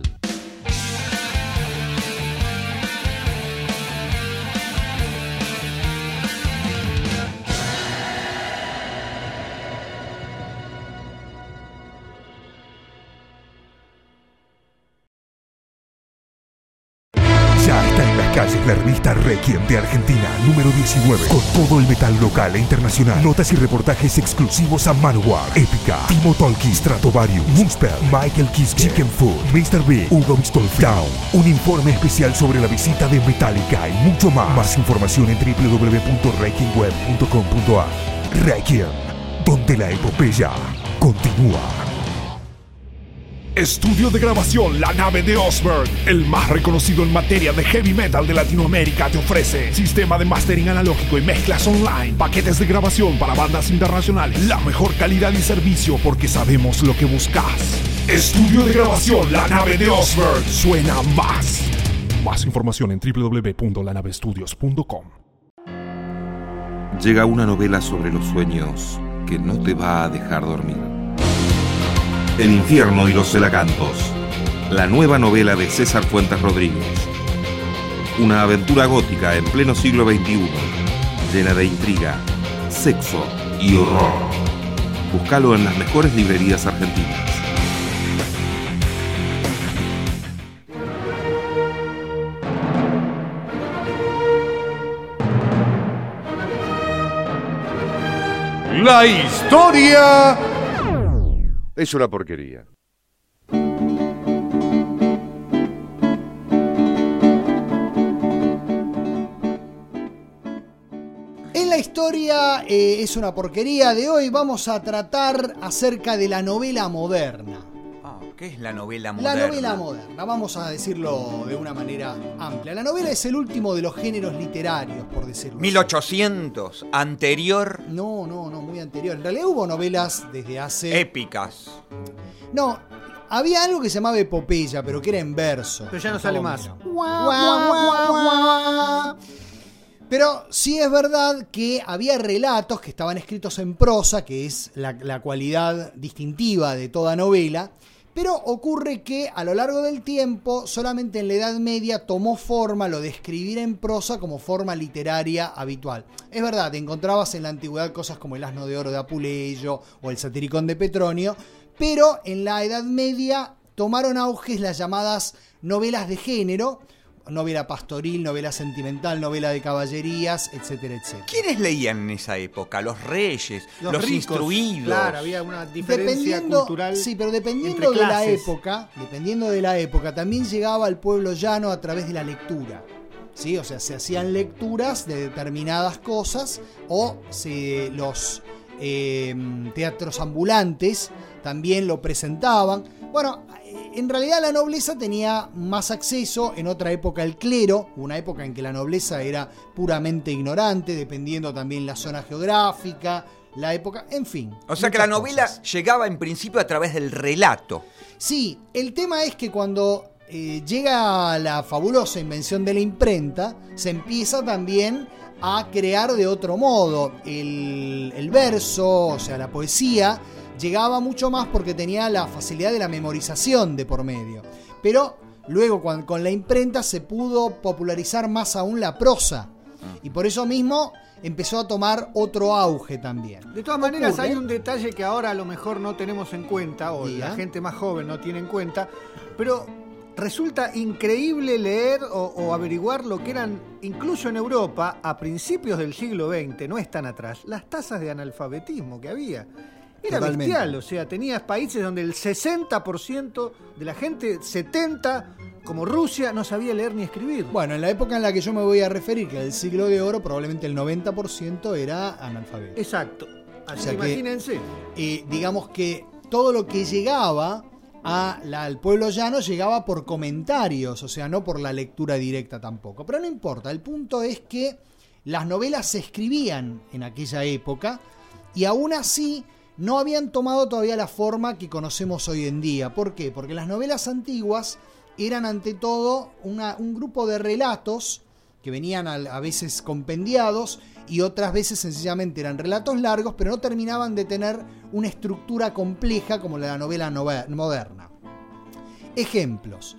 Ya está en las calles la revista Requiem de Argentina, número diecinueve, con todo el metal local e internacional. Notas y reportajes exclusivos a Manowar, Épica, Timo Tolkki, Stratovarius, Moonspell, Michael Kiske, Chicken Food, mister Big, Hugo Bistolfi, Down. Un informe especial sobre la visita de Metallica y mucho más. Más información en doble u doble u doble u punto requiem web punto com punto a r. Requiem, donde la epopeya continúa. Estudio de grabación La Nave de Osberg, el más reconocido en materia de heavy metal de Latinoamérica, te ofrece sistema de mastering analógico y mezclas online, paquetes de grabación para bandas internacionales, la mejor calidad y servicio porque sabemos lo que buscas. Estudio de grabación La Nave de Osberg, suena más. Más información en doble u doble u doble u punto la nave estudios punto com. Llega una novela sobre los sueños que no te va a dejar dormir. El infierno y los celacantos, la nueva novela de César Fuentes Rodríguez. Una aventura gótica en pleno siglo veintiuno, llena de intriga, sexo y horror. Búscalo en las mejores librerías argentinas. La historia es una porquería. En la historia eh, es una porquería de hoy vamos a tratar acerca de la novela moderna. Ah, ¿qué es la novela moderna? La novela moderna, vamos a decirlo de una manera amplia. La novela es el último de los géneros literarios, por decirlo mil ochocientos, así. Anterior. No, no, no, muy anterior. En realidad hubo novelas desde hace... Épicas. No, había algo que se llamaba epopeya, pero que era en verso. Pero ya no sale más. Guau, guau, guau, guau. Pero sí es verdad que había relatos que estaban escritos en prosa, que es la, la cualidad distintiva de toda novela. Pero ocurre que a lo largo del tiempo, solamente en la Edad Media tomó forma lo de escribir en prosa como forma literaria habitual. Es verdad, te encontrabas en la antigüedad cosas como el Asno de Oro de Apuleyo o el Satiricón de Petronio, pero en la Edad Media tomaron auge las llamadas novelas de género, novela pastoril, novela sentimental, novela de caballerías, etcétera, etcétera. ¿Quiénes leían en esa época? Los reyes, los, los ricos, instruidos. Claro, había una diferencia cultural. Sí, pero dependiendo de la época, dependiendo de la época, también llegaba al pueblo llano a través de la lectura. ¿Sí? O sea, se hacían lecturas de determinadas cosas o se, los eh, teatros ambulantes también lo presentaban. Bueno, en realidad la nobleza tenía más acceso, en otra época el clero, una época en que la nobleza era puramente ignorante, dependiendo también la zona geográfica, la época, en fin. O sea que la novela cosas. Llegaba en principio a través del relato. Sí, el tema es que cuando eh, llega la fabulosa invención de la imprenta, se empieza también a crear de otro modo. El, el verso, o sea, la poesía, llegaba mucho más porque tenía la facilidad de la memorización de por medio. Pero luego con, con la imprenta se pudo popularizar más aún la prosa. Y por eso mismo empezó a tomar otro auge también. De todas maneras, ocurre, hay un detalle que ahora a lo mejor no tenemos en cuenta, o ¿Diga? La gente más joven no tiene en cuenta, pero resulta increíble leer o, o averiguar lo que eran, incluso en Europa, a principios del siglo veinte, no es tan atrás, las tasas de analfabetismo que había. Era Totalmente. Bestial, o sea, tenías países donde el sesenta por ciento de la gente, setenta por ciento, como Rusia, no sabía leer ni escribir. Bueno, en la época en la que yo me voy a referir, que es el siglo de oro, probablemente el noventa por ciento era analfabeto. Exacto. Así o sea que imagínense. Que, eh, digamos que todo lo que llegaba a la, al pueblo llano llegaba por comentarios, o sea, no por la lectura directa tampoco. Pero no importa, el punto es que las novelas se escribían en aquella época y aún así no habían tomado todavía la forma que conocemos hoy en día. ¿Por qué? Porque las novelas antiguas eran ante todo una, un grupo de relatos que venían a, a veces compendiados y otras veces sencillamente eran relatos largos, pero no terminaban de tener una estructura compleja como la de la novela nover- moderna. Ejemplos.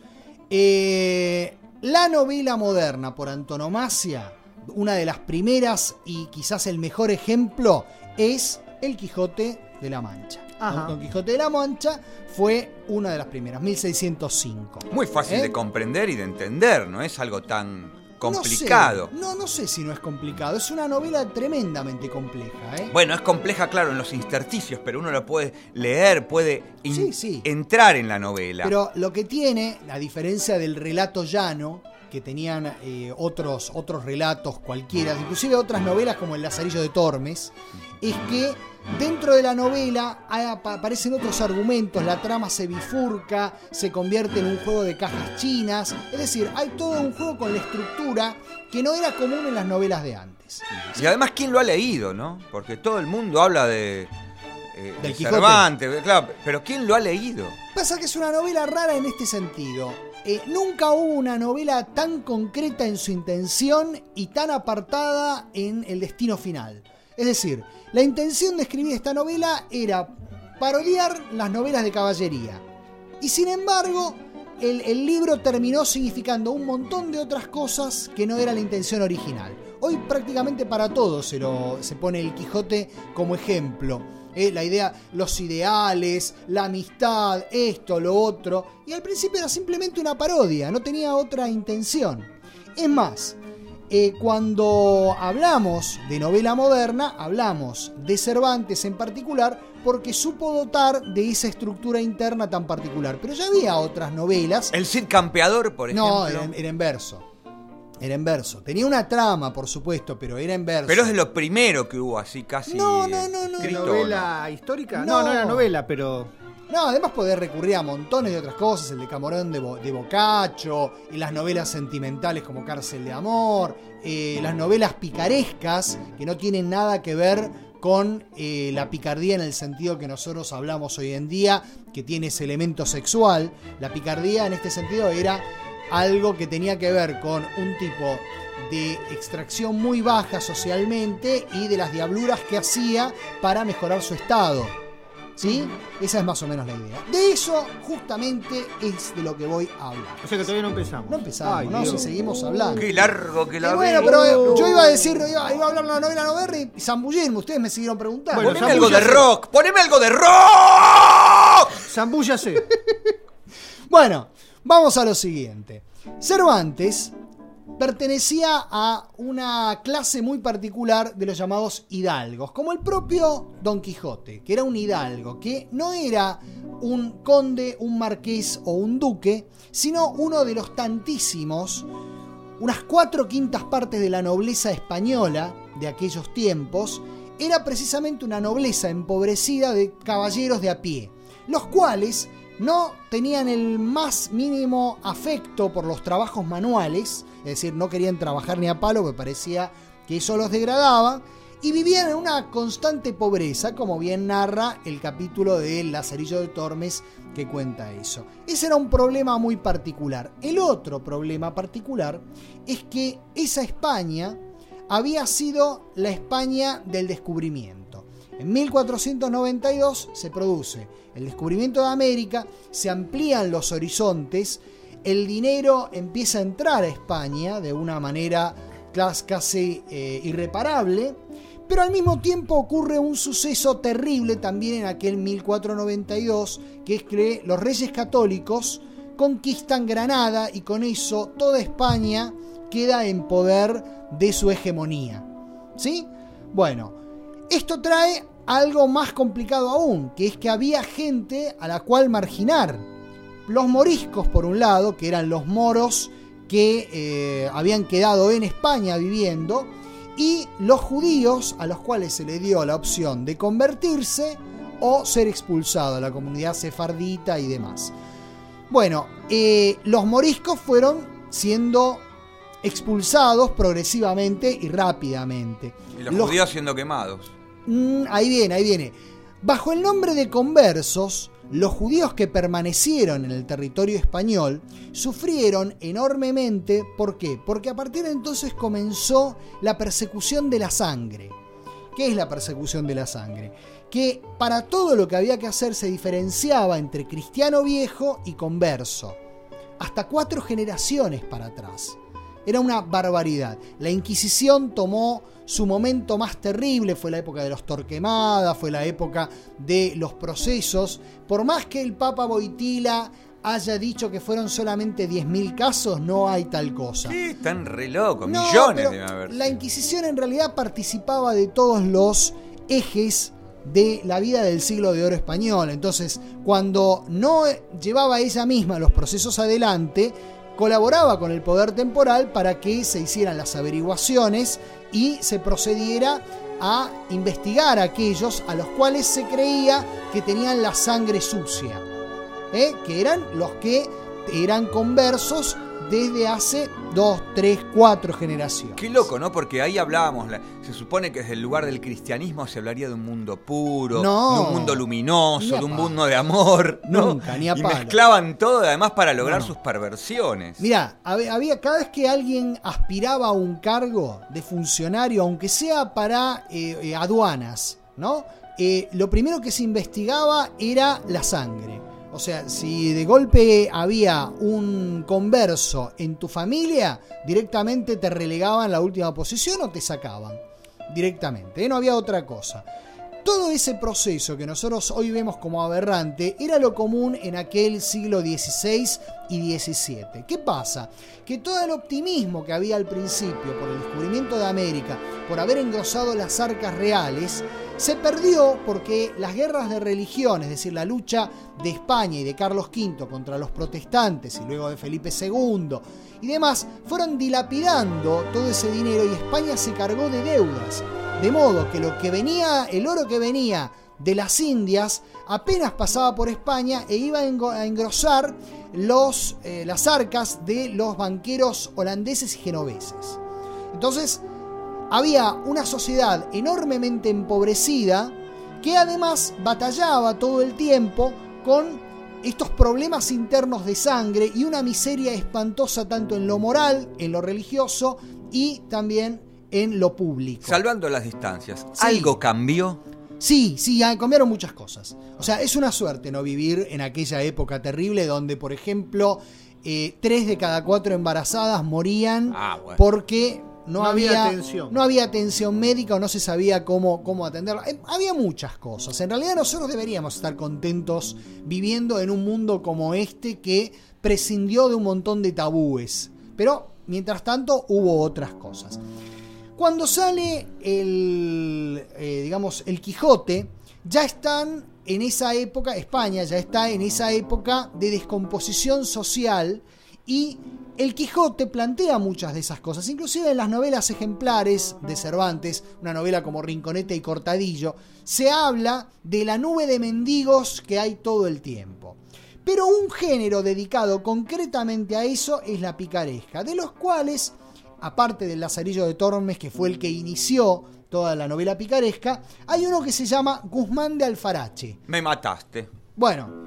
Eh, la novela moderna por antonomasia, una de las primeras y quizás el mejor ejemplo, es El Quijote de la Mancha. Ajá. Don Quijote de la Mancha fue una de las primeras, mil seiscientos cinco. Muy fácil ¿Eh? de comprender y de entender, no es algo tan complicado. No sé, no, no sé si no es complicado. Es una novela tremendamente compleja, ¿eh? Bueno, es compleja, claro, en los intersticios, pero uno lo puede leer, puede in- Sí, sí. entrar en la novela. Pero lo que tiene, a diferencia del relato llano, que tenían eh, otros, otros relatos cualquiera, inclusive otras novelas como El Lazarillo de Tormes, es que dentro de la novela aparecen otros argumentos, la trama se bifurca, se convierte en un juego de cajas chinas, es decir, hay todo un juego con la estructura que no era común en las novelas de antes. Y además, ¿quién lo ha leído, no? Porque todo el mundo habla de, eh, Del de Quijote. Cervantes, claro, pero ¿quién lo ha leído? Pasa que es una novela rara en este sentido. Eh, nunca hubo una novela tan concreta en su intención y tan apartada en el destino final. Es decir, la intención de escribir esta novela era parodiar las novelas de caballería. Y sin embargo, el, el libro terminó significando un montón de otras cosas que no era la intención original. Hoy prácticamente para todo se, lo, se pone el Quijote como ejemplo. Eh, la idea, los ideales, la amistad, esto, lo otro. Y al principio era simplemente una parodia, no tenía otra intención. Es más, eh, cuando hablamos de novela moderna, hablamos de Cervantes en particular, porque supo dotar de esa estructura interna tan particular. Pero ya había otras novelas. El Cid Campeador, por ejemplo. No, era, era en verso. Era en verso. Tenía una trama, por supuesto, pero era en verso. Pero es de lo primero que hubo así casi. No, no, no, no. escrito, ¿Novela ¿no? histórica? No. No, no era novela, pero... No, además podés recurrir a montones de otras cosas, el de Camorón de, Bo- de Boccaccio, y las novelas sentimentales como Cárcel de Amor, eh, las novelas picarescas, que no tienen nada que ver con eh, la picardía en el sentido que nosotros hablamos hoy en día, que tiene ese elemento sexual. La picardía en este sentido era algo que tenía que ver con un tipo de extracción muy baja socialmente y de las diabluras que hacía para mejorar su estado. ¿Sí? Esa es más o menos la idea. De eso justamente es de lo que voy a hablar. O sea que todavía no empezamos. No empezamos, Ay, ¿no? Dios. Si seguimos hablando. Qué largo que la Y bueno, veo. pero eh, yo iba a decir, iba, iba a hablar de la novela novela y zambullirme. Ustedes me siguieron preguntando. Bueno, Poneme algo de Zambúllase. rock, poneme algo de rock. Zambúllase. Bueno, vamos a lo siguiente. Cervantes pertenecía a una clase muy particular de los llamados hidalgos, como el propio Don Quijote, que era un hidalgo, que no era un conde, un marqués o un duque, sino uno de los tantísimos, unas cuatro quintas partes de la nobleza española de aquellos tiempos, era precisamente una nobleza empobrecida de caballeros de a pie, los cuales no tenían el más mínimo afecto por los trabajos manuales, es decir, no querían trabajar ni a palo porque parecía que eso los degradaba, y vivían en una constante pobreza, como bien narra el capítulo de El Lazarillo de Tormes que cuenta eso. Ese era un problema muy particular. El otro problema particular es que esa España había sido la España del descubrimiento. En mil cuatrocientos noventa y dos se produce el descubrimiento de América, se amplían los horizontes, el dinero empieza a entrar a España de una manera casi eh, irreparable, pero al mismo tiempo ocurre un suceso terrible también en aquel mil cuatrocientos noventa y dos, que es que los reyes católicos conquistan Granada y con eso toda España queda en poder de su hegemonía. ¿Sí? Bueno, esto trae algo más complicado aún, que es que había gente a la cual marginar. Los moriscos, por un lado, que eran los moros que eh, habían quedado en España viviendo, y los judíos, a los cuales se le dio la opción de convertirse o ser expulsado a la comunidad sefardita y demás. Bueno, eh, los moriscos fueron siendo expulsados progresivamente y rápidamente. Y los, Los- judíos siendo quemados. Mm, ahí viene, ahí viene. Bajo el nombre de conversos, los judíos que permanecieron en el territorio español sufrieron enormemente. ¿Por qué? Porque a partir de entonces comenzó la persecución de la sangre. ¿Qué es la persecución de la sangre? Que para todo lo que había que hacer se diferenciaba entre cristiano viejo y converso. Hasta cuatro generaciones para atrás. Era una barbaridad. La Inquisición tomó su momento más terrible, fue la época de los Torquemada, fue la época de los procesos. Por más que el Papa Wojtyla haya dicho que fueron solamente diez mil casos, no hay tal cosa. Sí, están re locos, no, millones deben haber. La Inquisición en realidad participaba de todos los ejes de la vida del siglo de oro español. Entonces, cuando no llevaba ella misma los procesos adelante, colaboraba con el poder temporal para que se hicieran las averiguaciones y se procediera a investigar a aquellos a los cuales se creía que tenían la sangre sucia, ¿eh? que eran los que eran conversos desde hace dos, tres, cuatro generaciones. Qué loco, ¿no? Porque ahí hablábamos, se supone que desde el lugar del cristianismo se hablaría de un mundo puro, no, de un mundo luminoso, de un palo. mundo de amor, ¿no? Nunca, ni a y palo. mezclaban todo, además, para lograr no. sus perversiones. Mirá, había cada vez que alguien aspiraba a un cargo de funcionario, aunque sea para eh, eh, aduanas, ¿no? Eh, lo primero que se investigaba era la sangre. O sea, si de golpe había un converso en tu familia, directamente te relegaban a la última posición o te sacaban. Directamente, ¿eh? No había otra cosa. Todo ese proceso que nosotros hoy vemos como aberrante era lo común en aquel siglo dieciséis y diecisiete. ¿Qué pasa? Que todo el optimismo que había al principio por el descubrimiento de América, por haber engrosado las arcas reales, se perdió porque las guerras de religión, es decir, la lucha de España y de Carlos quinto contra los protestantes y luego de Felipe segundo y demás, fueron dilapidando todo ese dinero y España se cargó de deudas. De modo que lo que venía, el oro que venía de las Indias, apenas pasaba por España e iba a engrosar los, eh, las arcas de los banqueros holandeses y genoveses. Entonces, había una sociedad enormemente empobrecida que además batallaba todo el tiempo con estos problemas internos de sangre y una miseria espantosa tanto en lo moral, en lo religioso y también en lo público. Salvando las distancias, Sí. ¿algo cambió? Sí, sí, cambiaron muchas cosas. O sea, es una suerte no vivir en aquella época terrible donde, por ejemplo, eh, tres de cada cuatro embarazadas morían Ah, bueno. porque no, No había, había atención. no había atención médica o no se sabía cómo, cómo atenderla. Eh, había muchas cosas. En realidad nosotros deberíamos estar contentos viviendo en un mundo como este que prescindió de un montón de tabúes. Pero, mientras tanto, hubo otras cosas. Cuando sale el, eh, digamos, el Quijote, ya están en esa época, España ya está en esa época de descomposición social y el Quijote plantea muchas de esas cosas, inclusive en las novelas ejemplares de Cervantes, una novela como Rinconete y Cortadillo, se habla de la nube de mendigos que hay todo el tiempo. Pero un género dedicado concretamente a eso es la picaresca, de los cuales, aparte del Lazarillo de Tormes, que fue el que inició toda la novela picaresca, hay uno que se llama Guzmán de Alfarache. Me mataste. Bueno,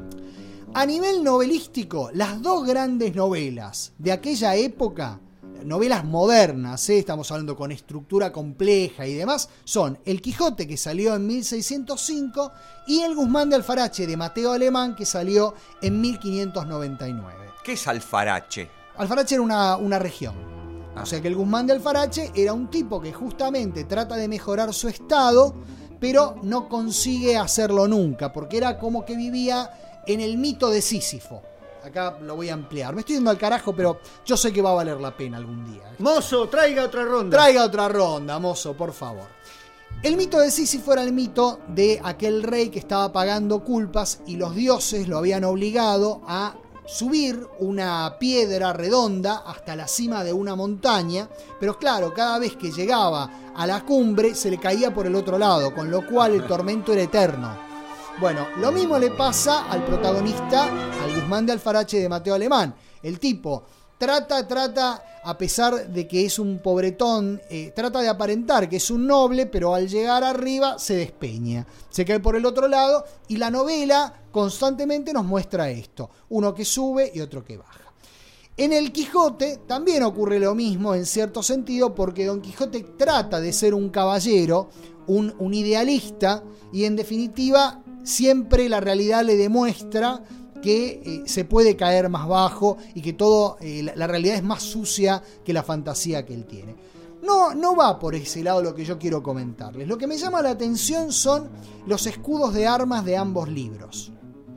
a nivel novelístico, las dos grandes novelas de aquella época, novelas modernas, ¿eh? Estamos hablando con estructura compleja y demás, son El Quijote, que salió en mil seiscientos cinco, y El Guzmán de Alfarache, de Mateo Alemán, que salió en mil quinientos noventa y nueve. ¿Qué es Alfarache? Alfarache era una, una región. O sea que el Guzmán de Alfarache era un tipo que justamente trata de mejorar su estado, pero no consigue hacerlo nunca, porque era como que vivía en el mito de Sísifo. Acá lo voy a ampliar. Me estoy yendo al carajo, pero yo sé que va a valer la pena algún día. Mozo, traiga otra ronda. Traiga otra ronda, mozo, por favor. El mito de Sísifo era el mito de aquel rey que estaba pagando culpas y los dioses lo habían obligado a subir una piedra redonda hasta la cima de una montaña, pero claro, cada vez que llegaba a la cumbre se le caía por el otro lado, con lo cual el tormento era eterno. Bueno, lo mismo le pasa al protagonista, al Guzmán de Alfarache de Mateo Alemán. El tipo trata, trata, a pesar de que es un pobretón, eh, trata de aparentar que es un noble, pero al llegar arriba se despeña, se cae por el otro lado, y la novela constantemente nos muestra esto, uno que sube y otro que baja. En el Quijote también ocurre lo mismo en cierto sentido, porque Don Quijote trata de ser un caballero, un, un idealista, y en definitiva siempre la realidad le demuestra que eh, se puede caer más bajo y que todo, eh, la, la realidad es más sucia que la fantasía que él tiene. No, no va por ese lado lo que yo quiero comentarles. Lo que me llama la atención son los escudos de armas de ambos libros.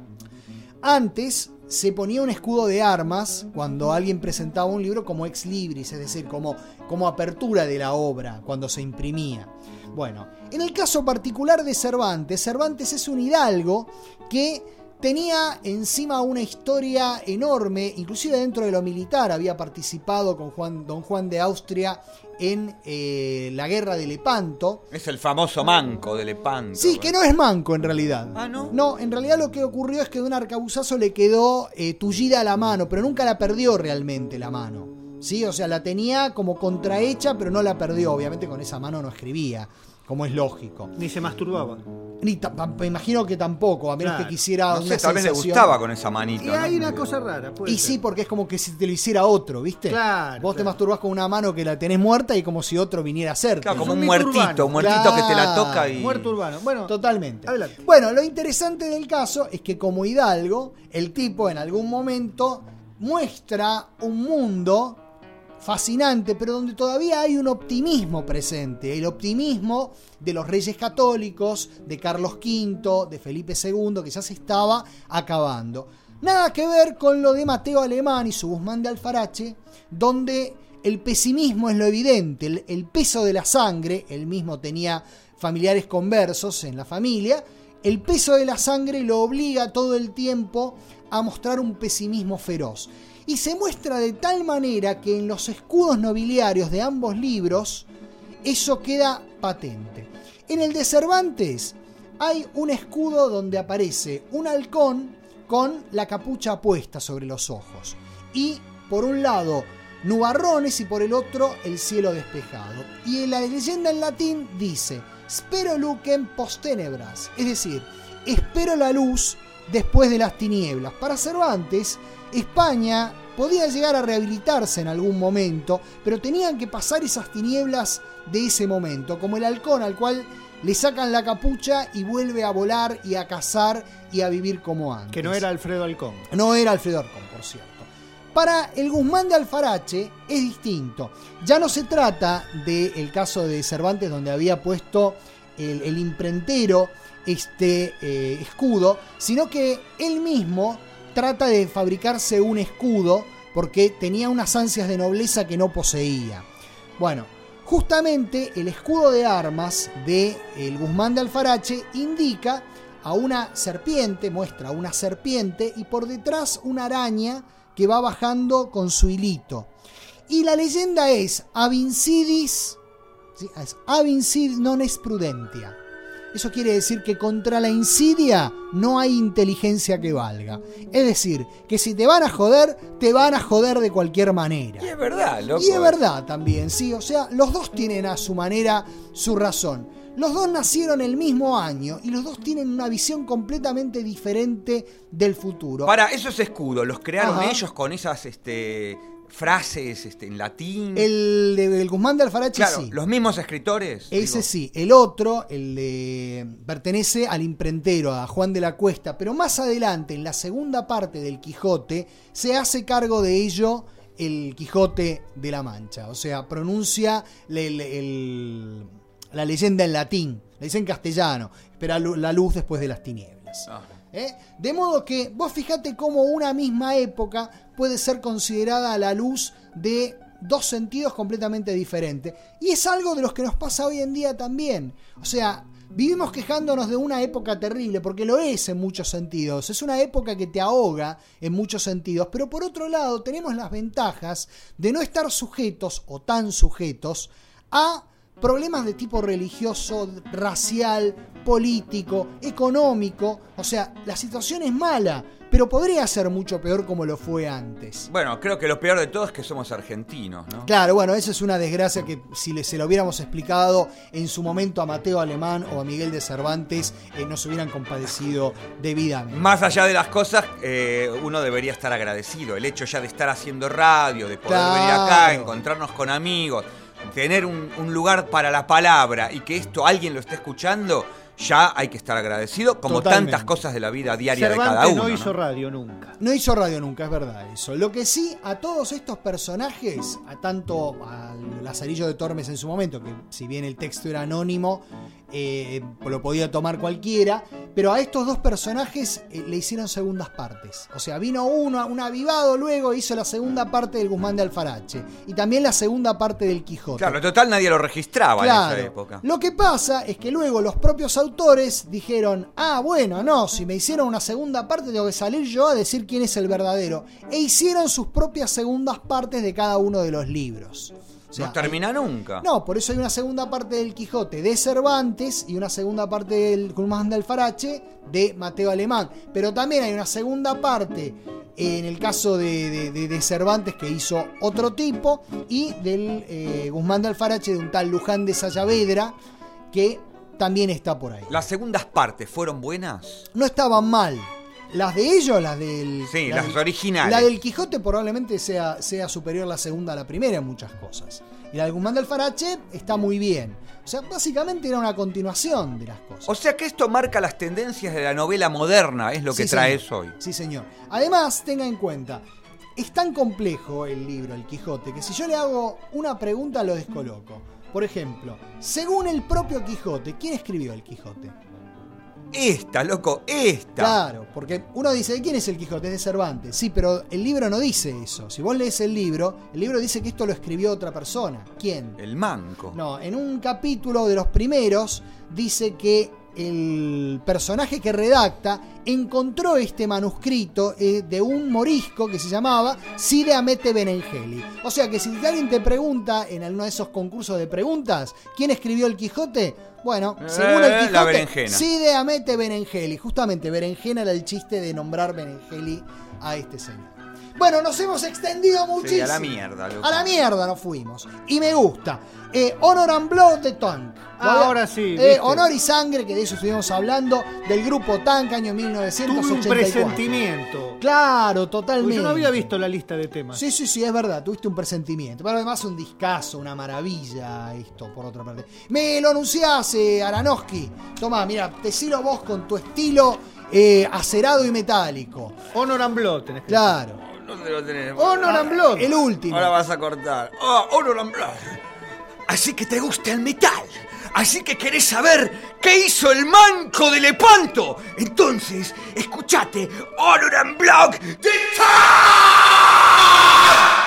Antes se ponía un escudo de armas cuando alguien presentaba un libro como ex libris, es decir, como, como apertura de la obra, cuando se imprimía. Bueno, en el caso particular de Cervantes, Cervantes es un hidalgo que tenía encima una historia enorme, inclusive dentro de lo militar había participado con Juan, don Juan de Austria en eh, la guerra de Lepanto. Es el famoso manco de Lepanto. Sí, que no es manco en realidad. Ah, ¿no? No, en realidad lo que ocurrió es que de un arcabuzazo le quedó eh, tullida la mano, pero nunca la perdió realmente la mano. Sí, o sea, la tenía como contrahecha, pero no la perdió. Obviamente con esa mano no escribía, como es lógico. Ni se masturbaba. Ni me imagino que tampoco, a menos claro. que quisiera no una sé, tal vez le sensación. gustaba con esa manita. Y ¿no? hay una cosa rara. Puede Y ser. sí, porque es como que si te lo hiciera otro, ¿viste? Claro. Vos te claro. masturbás con una mano que la tenés muerta y como si otro viniera a hacerte. Claro, como Es un, un muertito, mito un muertito urbano. que te la Claro. toca y... Muerto urbano. Bueno, Totalmente. Adelante. Bueno, lo interesante del caso es que como hidalgo, el tipo en algún momento muestra un mundo fascinante, pero donde todavía hay un optimismo presente, el optimismo de los reyes católicos, de Carlos quinto, de Felipe segundo, que ya se estaba acabando. Nada que ver con lo de Mateo Alemán y su Guzmán de Alfarache, donde el pesimismo es lo evidente, el, el peso de la sangre, él mismo tenía familiares conversos en la familia, el peso de la sangre lo obliga todo el tiempo a mostrar un pesimismo feroz. Y se muestra de tal manera que en los escudos nobiliarios de ambos libros eso queda patente. En el de Cervantes hay un escudo donde aparece un halcón con la capucha puesta sobre los ojos. Y por un lado nubarrones y por el otro el cielo despejado. Y en la leyenda en latín dice spero lucem post tenebras, es decir, espero la luz después de las tinieblas. Para Cervantes, España podía llegar a rehabilitarse en algún momento, pero tenían que pasar esas tinieblas de ese momento, como el halcón al cual le sacan la capucha y vuelve a volar y a cazar y a vivir como antes. que no era Alfredo Halcón. No era Alfredo Halcón, por cierto. Para el Guzmán de Alfarache es distinto. Ya no se trata del caso de Cervantes, donde había puesto el, el imprentero este eh, escudo, sino que él mismo trata de fabricarse un escudo porque tenía unas ansias de nobleza que no poseía. Bueno, justamente el escudo de armas de el Guzmán de Alfarache indica a una serpiente, muestra una serpiente y por detrás una araña que va bajando con su hilito. Y la leyenda es Avincidis, ¿sí? Es Avincidis non est prudentia. Eso quiere decir que contra la insidia no hay inteligencia que valga. Es decir, que si te van a joder, te van a joder de cualquier manera. Y es verdad, loco. Y es verdad también, sí. O sea, los dos tienen a su manera su razón. Los dos nacieron el mismo año y los dos tienen una visión completamente diferente del futuro. Para, esos escudos, ¿los crearon Ajá. ellos con esas este, frases este, en latín? El de el Guzmán de Alfarache, claro, sí. los mismos escritores. Ese digo. sí. El otro, el de, pertenece al imprentero, a Juan de la Cuesta. Pero más adelante, en la segunda parte del Quijote, se hace cargo de ello el Quijote de la Mancha. O sea, pronuncia el, el, el, la leyenda en latín. La dice en castellano. Espera la luz después de las tinieblas. Ah. ¿Eh? De modo que vos fijate cómo una misma época puede ser considerada a la luz de dos sentidos completamente diferentes. Y es algo de los que nos pasa hoy en día también. O sea, vivimos quejándonos de una época terrible, porque lo es en muchos sentidos. Es una época que te ahoga en muchos sentidos. Pero por otro lado tenemos las ventajas de no estar sujetos o tan sujetos a problemas de tipo religioso, racial, político, económico. O sea, la situación es mala, pero podría ser mucho peor como lo fue antes. Bueno, creo que lo peor de todo es que somos argentinos, ¿no? Claro, bueno, esa es una desgracia que si le, se lo hubiéramos explicado en su momento a Mateo Alemán o a Miguel de Cervantes, eh, nos hubieran compadecido debidamente. Más allá de las cosas, eh, uno debería estar agradecido. El hecho ya de estar haciendo radio, de poder Claro. venir acá, encontrarnos con amigos, tener un, un lugar para la palabra y que esto alguien lo esté escuchando, ya hay que estar agradecido, como Totalmente. tantas cosas de la vida diaria Cervantes de cada uno. no hizo ¿no? radio nunca. No hizo radio nunca, es verdad eso. Lo que sí, a todos estos personajes, a tanto al Lazarillo de Tormes en su momento, que si bien el texto era anónimo, eh, lo podía tomar cualquiera, pero a estos dos personajes eh, le hicieron segundas partes. O sea, vino uno, un avivado luego, hizo la segunda parte del Guzmán de Alfarache y también la segunda parte del Quijote. Claro, en total nadie lo registraba Claro. en esa época. Lo que pasa es que luego los propios autores dijeron, ah, bueno, no, si me hicieron una segunda parte tengo que salir yo a decir quién es el verdadero. E hicieron sus propias segundas partes de cada uno de los libros. O sea, no termina hay- nunca. No, por eso hay una segunda parte del Quijote de Cervantes y una segunda parte del Guzmán de Alfarache de Mateo Alemán. Pero también hay una segunda parte en el caso de, de- de- de Cervantes que hizo otro tipo y del eh, Guzmán de Alfarache de un tal Luján de Sayavedra que también está por ahí. ¿Las segundas partes fueron buenas? No estaban mal. Las de ellos, las del... Sí, la las del- originales. La del Quijote probablemente sea, sea superior la segunda a la primera en muchas cosas. Y la del Guzmán de Alfarache está muy bien. O sea, básicamente era una continuación de las cosas. O sea que esto marca las tendencias de la novela moderna, es lo que Sí, traes señor. hoy. Sí, señor. Además, tenga en cuenta, es tan complejo el libro, el Quijote, que si yo le hago una pregunta lo descoloco. Por ejemplo, según el propio Quijote, ¿quién escribió el Quijote? Esta, loco, esta. Claro, porque uno dice, ¿de quién es el Quijote? Es de Cervantes. Sí, pero el libro no dice eso. Si vos lees el libro, el libro dice que esto lo escribió otra persona. ¿Quién? El manco. No, en un capítulo de los primeros dice que el personaje que redacta encontró este manuscrito eh, de un morisco que se llamaba Cide Hamete Benengeli. O sea que si alguien te pregunta en alguno de esos concursos de preguntas ¿quién escribió el Quijote? Bueno, según el Eh, Quijote, la berenjena. Cide Hamete Benengeli. Justamente berenjena era el chiste de nombrar Benengeli a este señor. Bueno, nos hemos extendido muchísimo. Sí, a la mierda, loco. A la mierda nos fuimos. Y me gusta. Eh, Honor and Blood de Tank. Ah, ahora sí, Eh, ¿viste? Honor y Sangre, que de eso estuvimos hablando, del grupo Tank, año mil novecientos Tuve un ochenta y cuatro. presentimiento. Claro, Porque totalmente. yo no había visto la lista de temas. Sí, sí, sí, es verdad, tuviste un presentimiento. Pero además un discazo, una maravilla esto, por otra parte. Me lo anunciás, eh, Aranowski. Tomá, mira, te silo vos con tu estilo eh, acerado y metálico. Honor and Blood tenés que Claro. ¿Dónde lo tenés? Honor and Blood. El último. Ahora vas a cortar. Oh, Honor and Blood. Así que te gusta el metal. Así que querés saber qué hizo el manco de Lepanto. Entonces, escuchate Honor and Blood de Tank.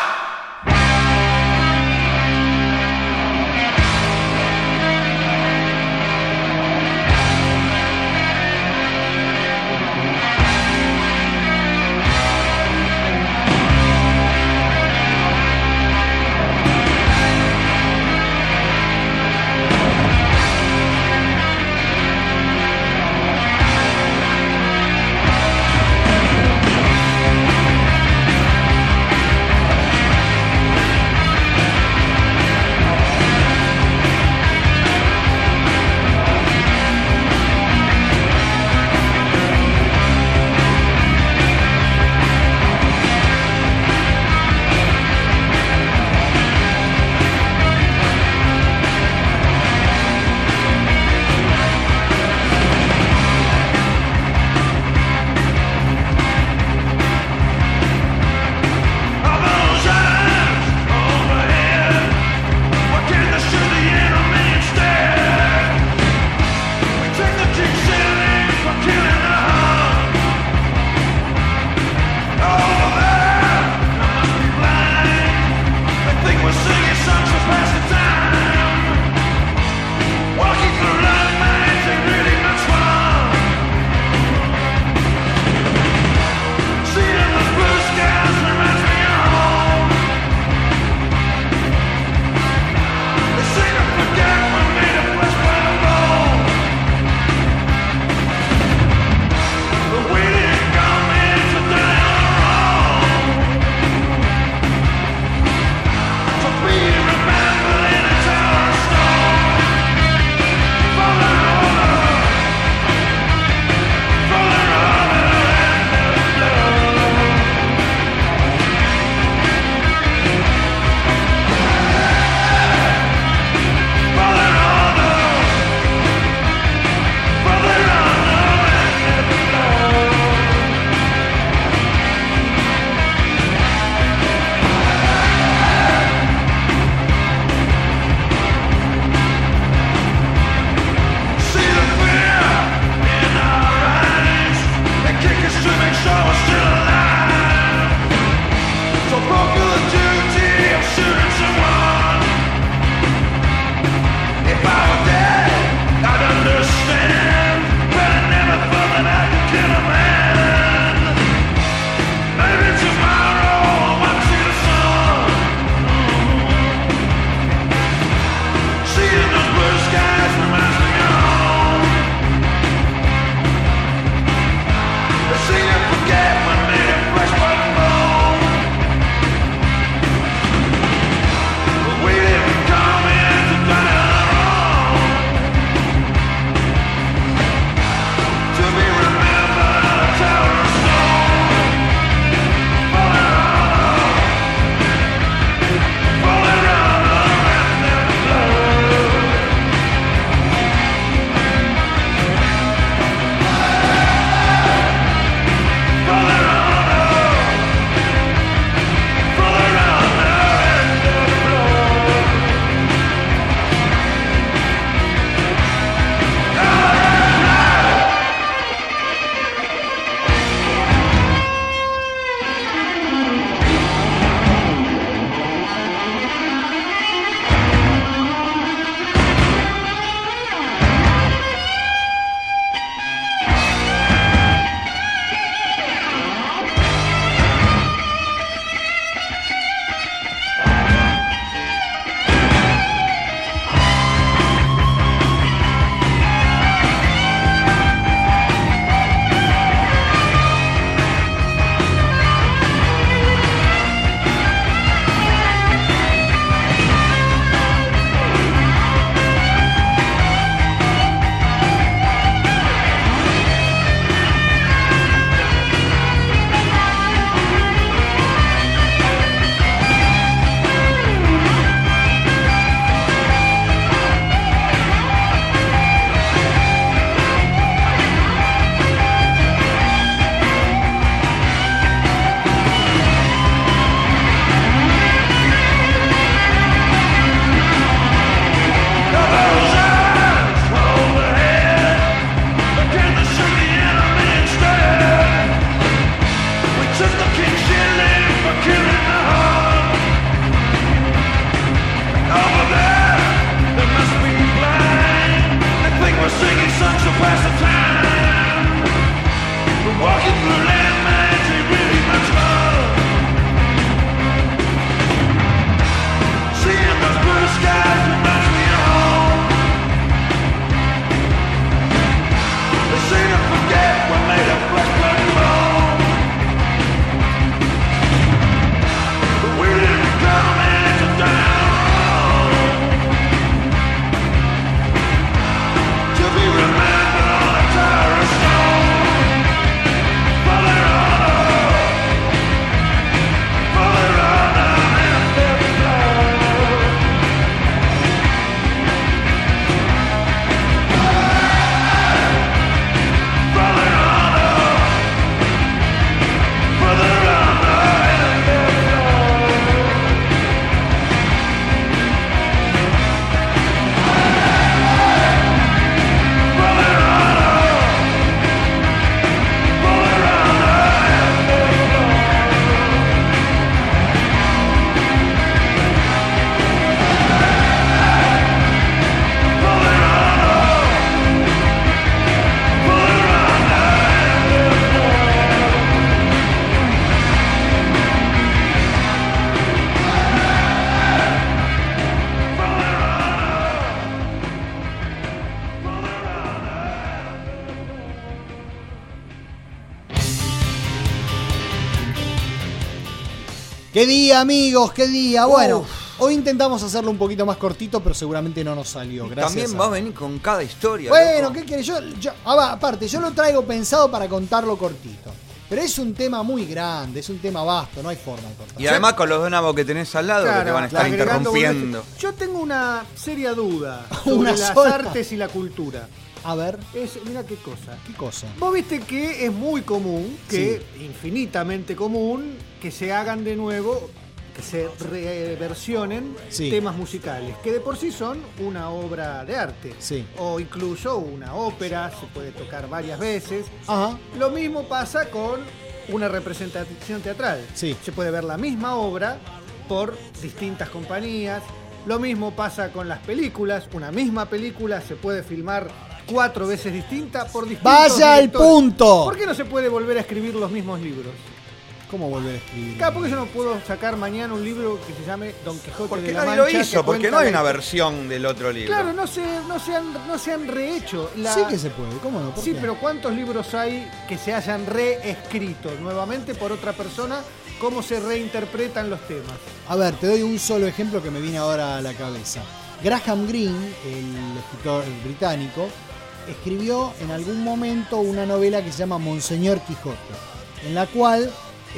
¡Qué día, amigos! ¡Qué día! Bueno, Uf. hoy intentamos hacerlo un poquito más cortito, pero seguramente no nos salió. Gracias. También a... va a venir con cada historia. Bueno, loco. ¿qué querés? Yo, yo, aparte, yo lo traigo pensado para contarlo cortito. Pero es un tema muy grande, es un tema vasto, no hay forma de cortarlo. Y además con los donavos que tenés al lado, claro, que te van a estar interrumpiendo. Yo tengo una seria duda una sobre las sola. artes y la cultura. A ver. Es, mira qué cosa. ¿Qué cosa? Vos viste que es muy común, que sí. infinitamente común, que se hagan de nuevo, que se reversionen sí. temas musicales, que de por sí son una obra de arte. Sí. O incluso una ópera, se puede tocar varias veces. Ajá. Lo mismo pasa con una representación teatral. Sí. Se puede ver la misma obra por distintas compañías. Lo mismo pasa con las películas. Una misma película se puede filmar cuatro veces distinta por distintos ¡Vaya al punto! ¿Por qué no se puede volver a escribir los mismos libros? ¿Cómo volver a escribir? Claro, porque yo no puedo sacar mañana un libro que se llame Don Quijote porque de la nadie Mancha. lo hizo, porque no hay una de... versión del otro libro. Claro, no se, no se, han, no se han rehecho. La... Sí que se puede, ¿cómo no? ¿Por sí, qué? pero ¿cuántos libros hay que se hayan reescrito nuevamente por otra persona? ¿Cómo se reinterpretan los temas? A ver, te doy un solo ejemplo que me viene ahora a la cabeza. Graham Greene, el escritor británico, escribió en algún momento una novela que se llama Monseñor Quijote, en la cual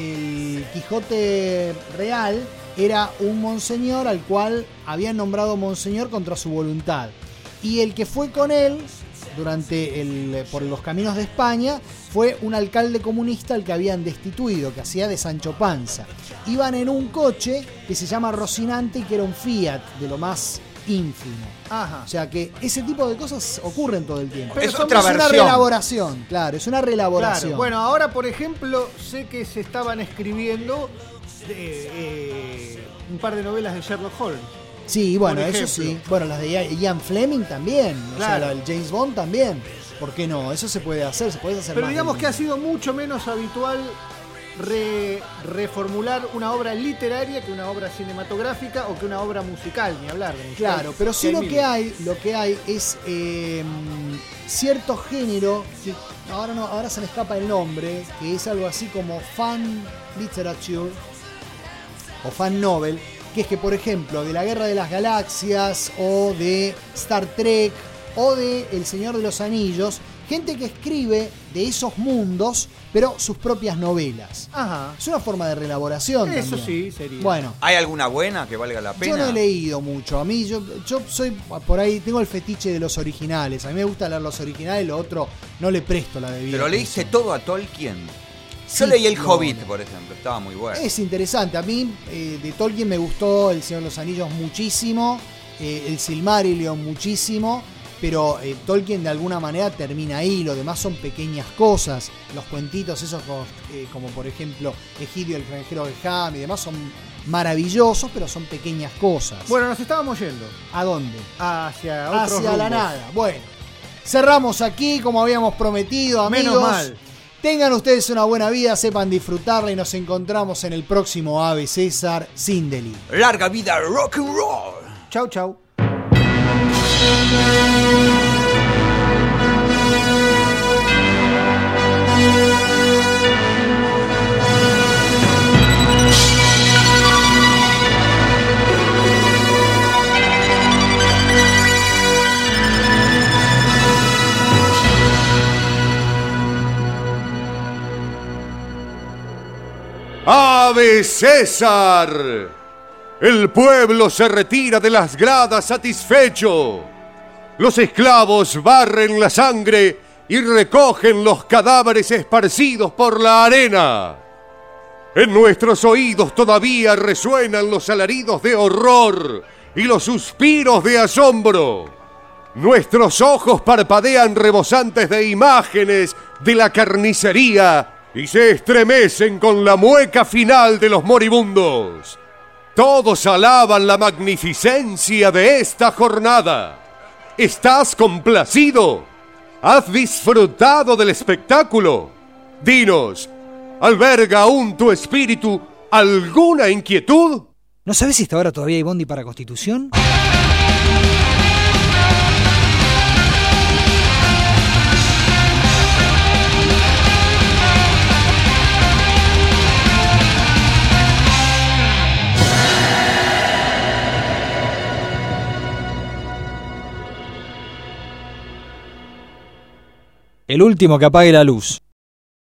el Quijote real era un monseñor al cual habían nombrado monseñor contra su voluntad. Y el que fue con él durante el, por los caminos de España fue un alcalde comunista al que habían destituido, que hacía de Sancho Panza. Iban en un coche que se llama Rocinante y que era un Fiat de lo más ínfimo. Ajá. O sea que ese tipo de cosas ocurren todo el tiempo. Pero es Son, otra es versión. una reelaboración, claro, es una reelaboración. Claro. Bueno, ahora por ejemplo, sé que se estaban escribiendo eh, eh, un par de novelas de Sherlock Holmes. Sí, bueno, eso sí. Bueno, las de Ian Fleming también. Claro. O sea, el James Bond también. ¿Por qué no? Eso se puede hacer, se puede hacer Pero más digamos de... que ha sido mucho menos habitual re, reformular una obra literaria que una obra cinematográfica o que una obra musical, ni hablar de musical. Claro, pero sí lo que hay, lo que hay es eh, cierto género que ahora no, ahora se me escapa el nombre, que es algo así como fan literature o fan novel, que es que, por ejemplo, de la Guerra de las Galaxias o de Star Trek o de El Señor de los Anillos, gente que escribe de esos mundos, pero sus propias novelas. Ajá. Es una forma de reelaboración. Eso también. sí, sería. Bueno. ¿Hay alguna buena que valga la pena? Yo no he leído mucho. A mí, yo, yo soy por ahí, tengo el fetiche de los originales. A mí me gusta leer los originales, lo otro no le presto la debida. Pero leíste atención. todo a Tolkien. Sí, Yo leí El no, Hobbit, no. por ejemplo, estaba muy bueno. Es interesante. A mí, eh, de Tolkien me gustó El Señor de los Anillos muchísimo, eh, el Silmarillion muchísimo, pero eh, Tolkien de alguna manera termina ahí. Lo demás son pequeñas cosas. Los cuentitos esos como, eh, como por ejemplo Egidio el granjero de Ham y demás son maravillosos, pero son pequeñas cosas. Bueno, nos estábamos yendo. ¿A dónde? Hacia otros Hacia la rumbos. nada. Bueno, cerramos aquí como habíamos prometido, amigos. Menos mal. Tengan ustedes una buena vida, sepan disfrutarla y nos encontramos en el próximo Ave César Sindeli. Larga vida rock and roll. Chau, chau. ¡Ave César! El pueblo se retira de las gradas satisfecho. Los esclavos barren la sangre y recogen los cadáveres esparcidos por la arena. En nuestros oídos todavía resuenan los alaridos de horror y los suspiros de asombro. Nuestros ojos parpadean rebosantes de imágenes de la carnicería y se estremecen con la mueca final de los moribundos. Todos alaban la magnificencia de esta jornada. ¿Estás complacido? ¿Has disfrutado del espectáculo? Dinos, ¿alberga aún tu espíritu alguna inquietud? ¿No sabes si hasta ahora todavía hay bondi para Constitución? El último que apague la luz.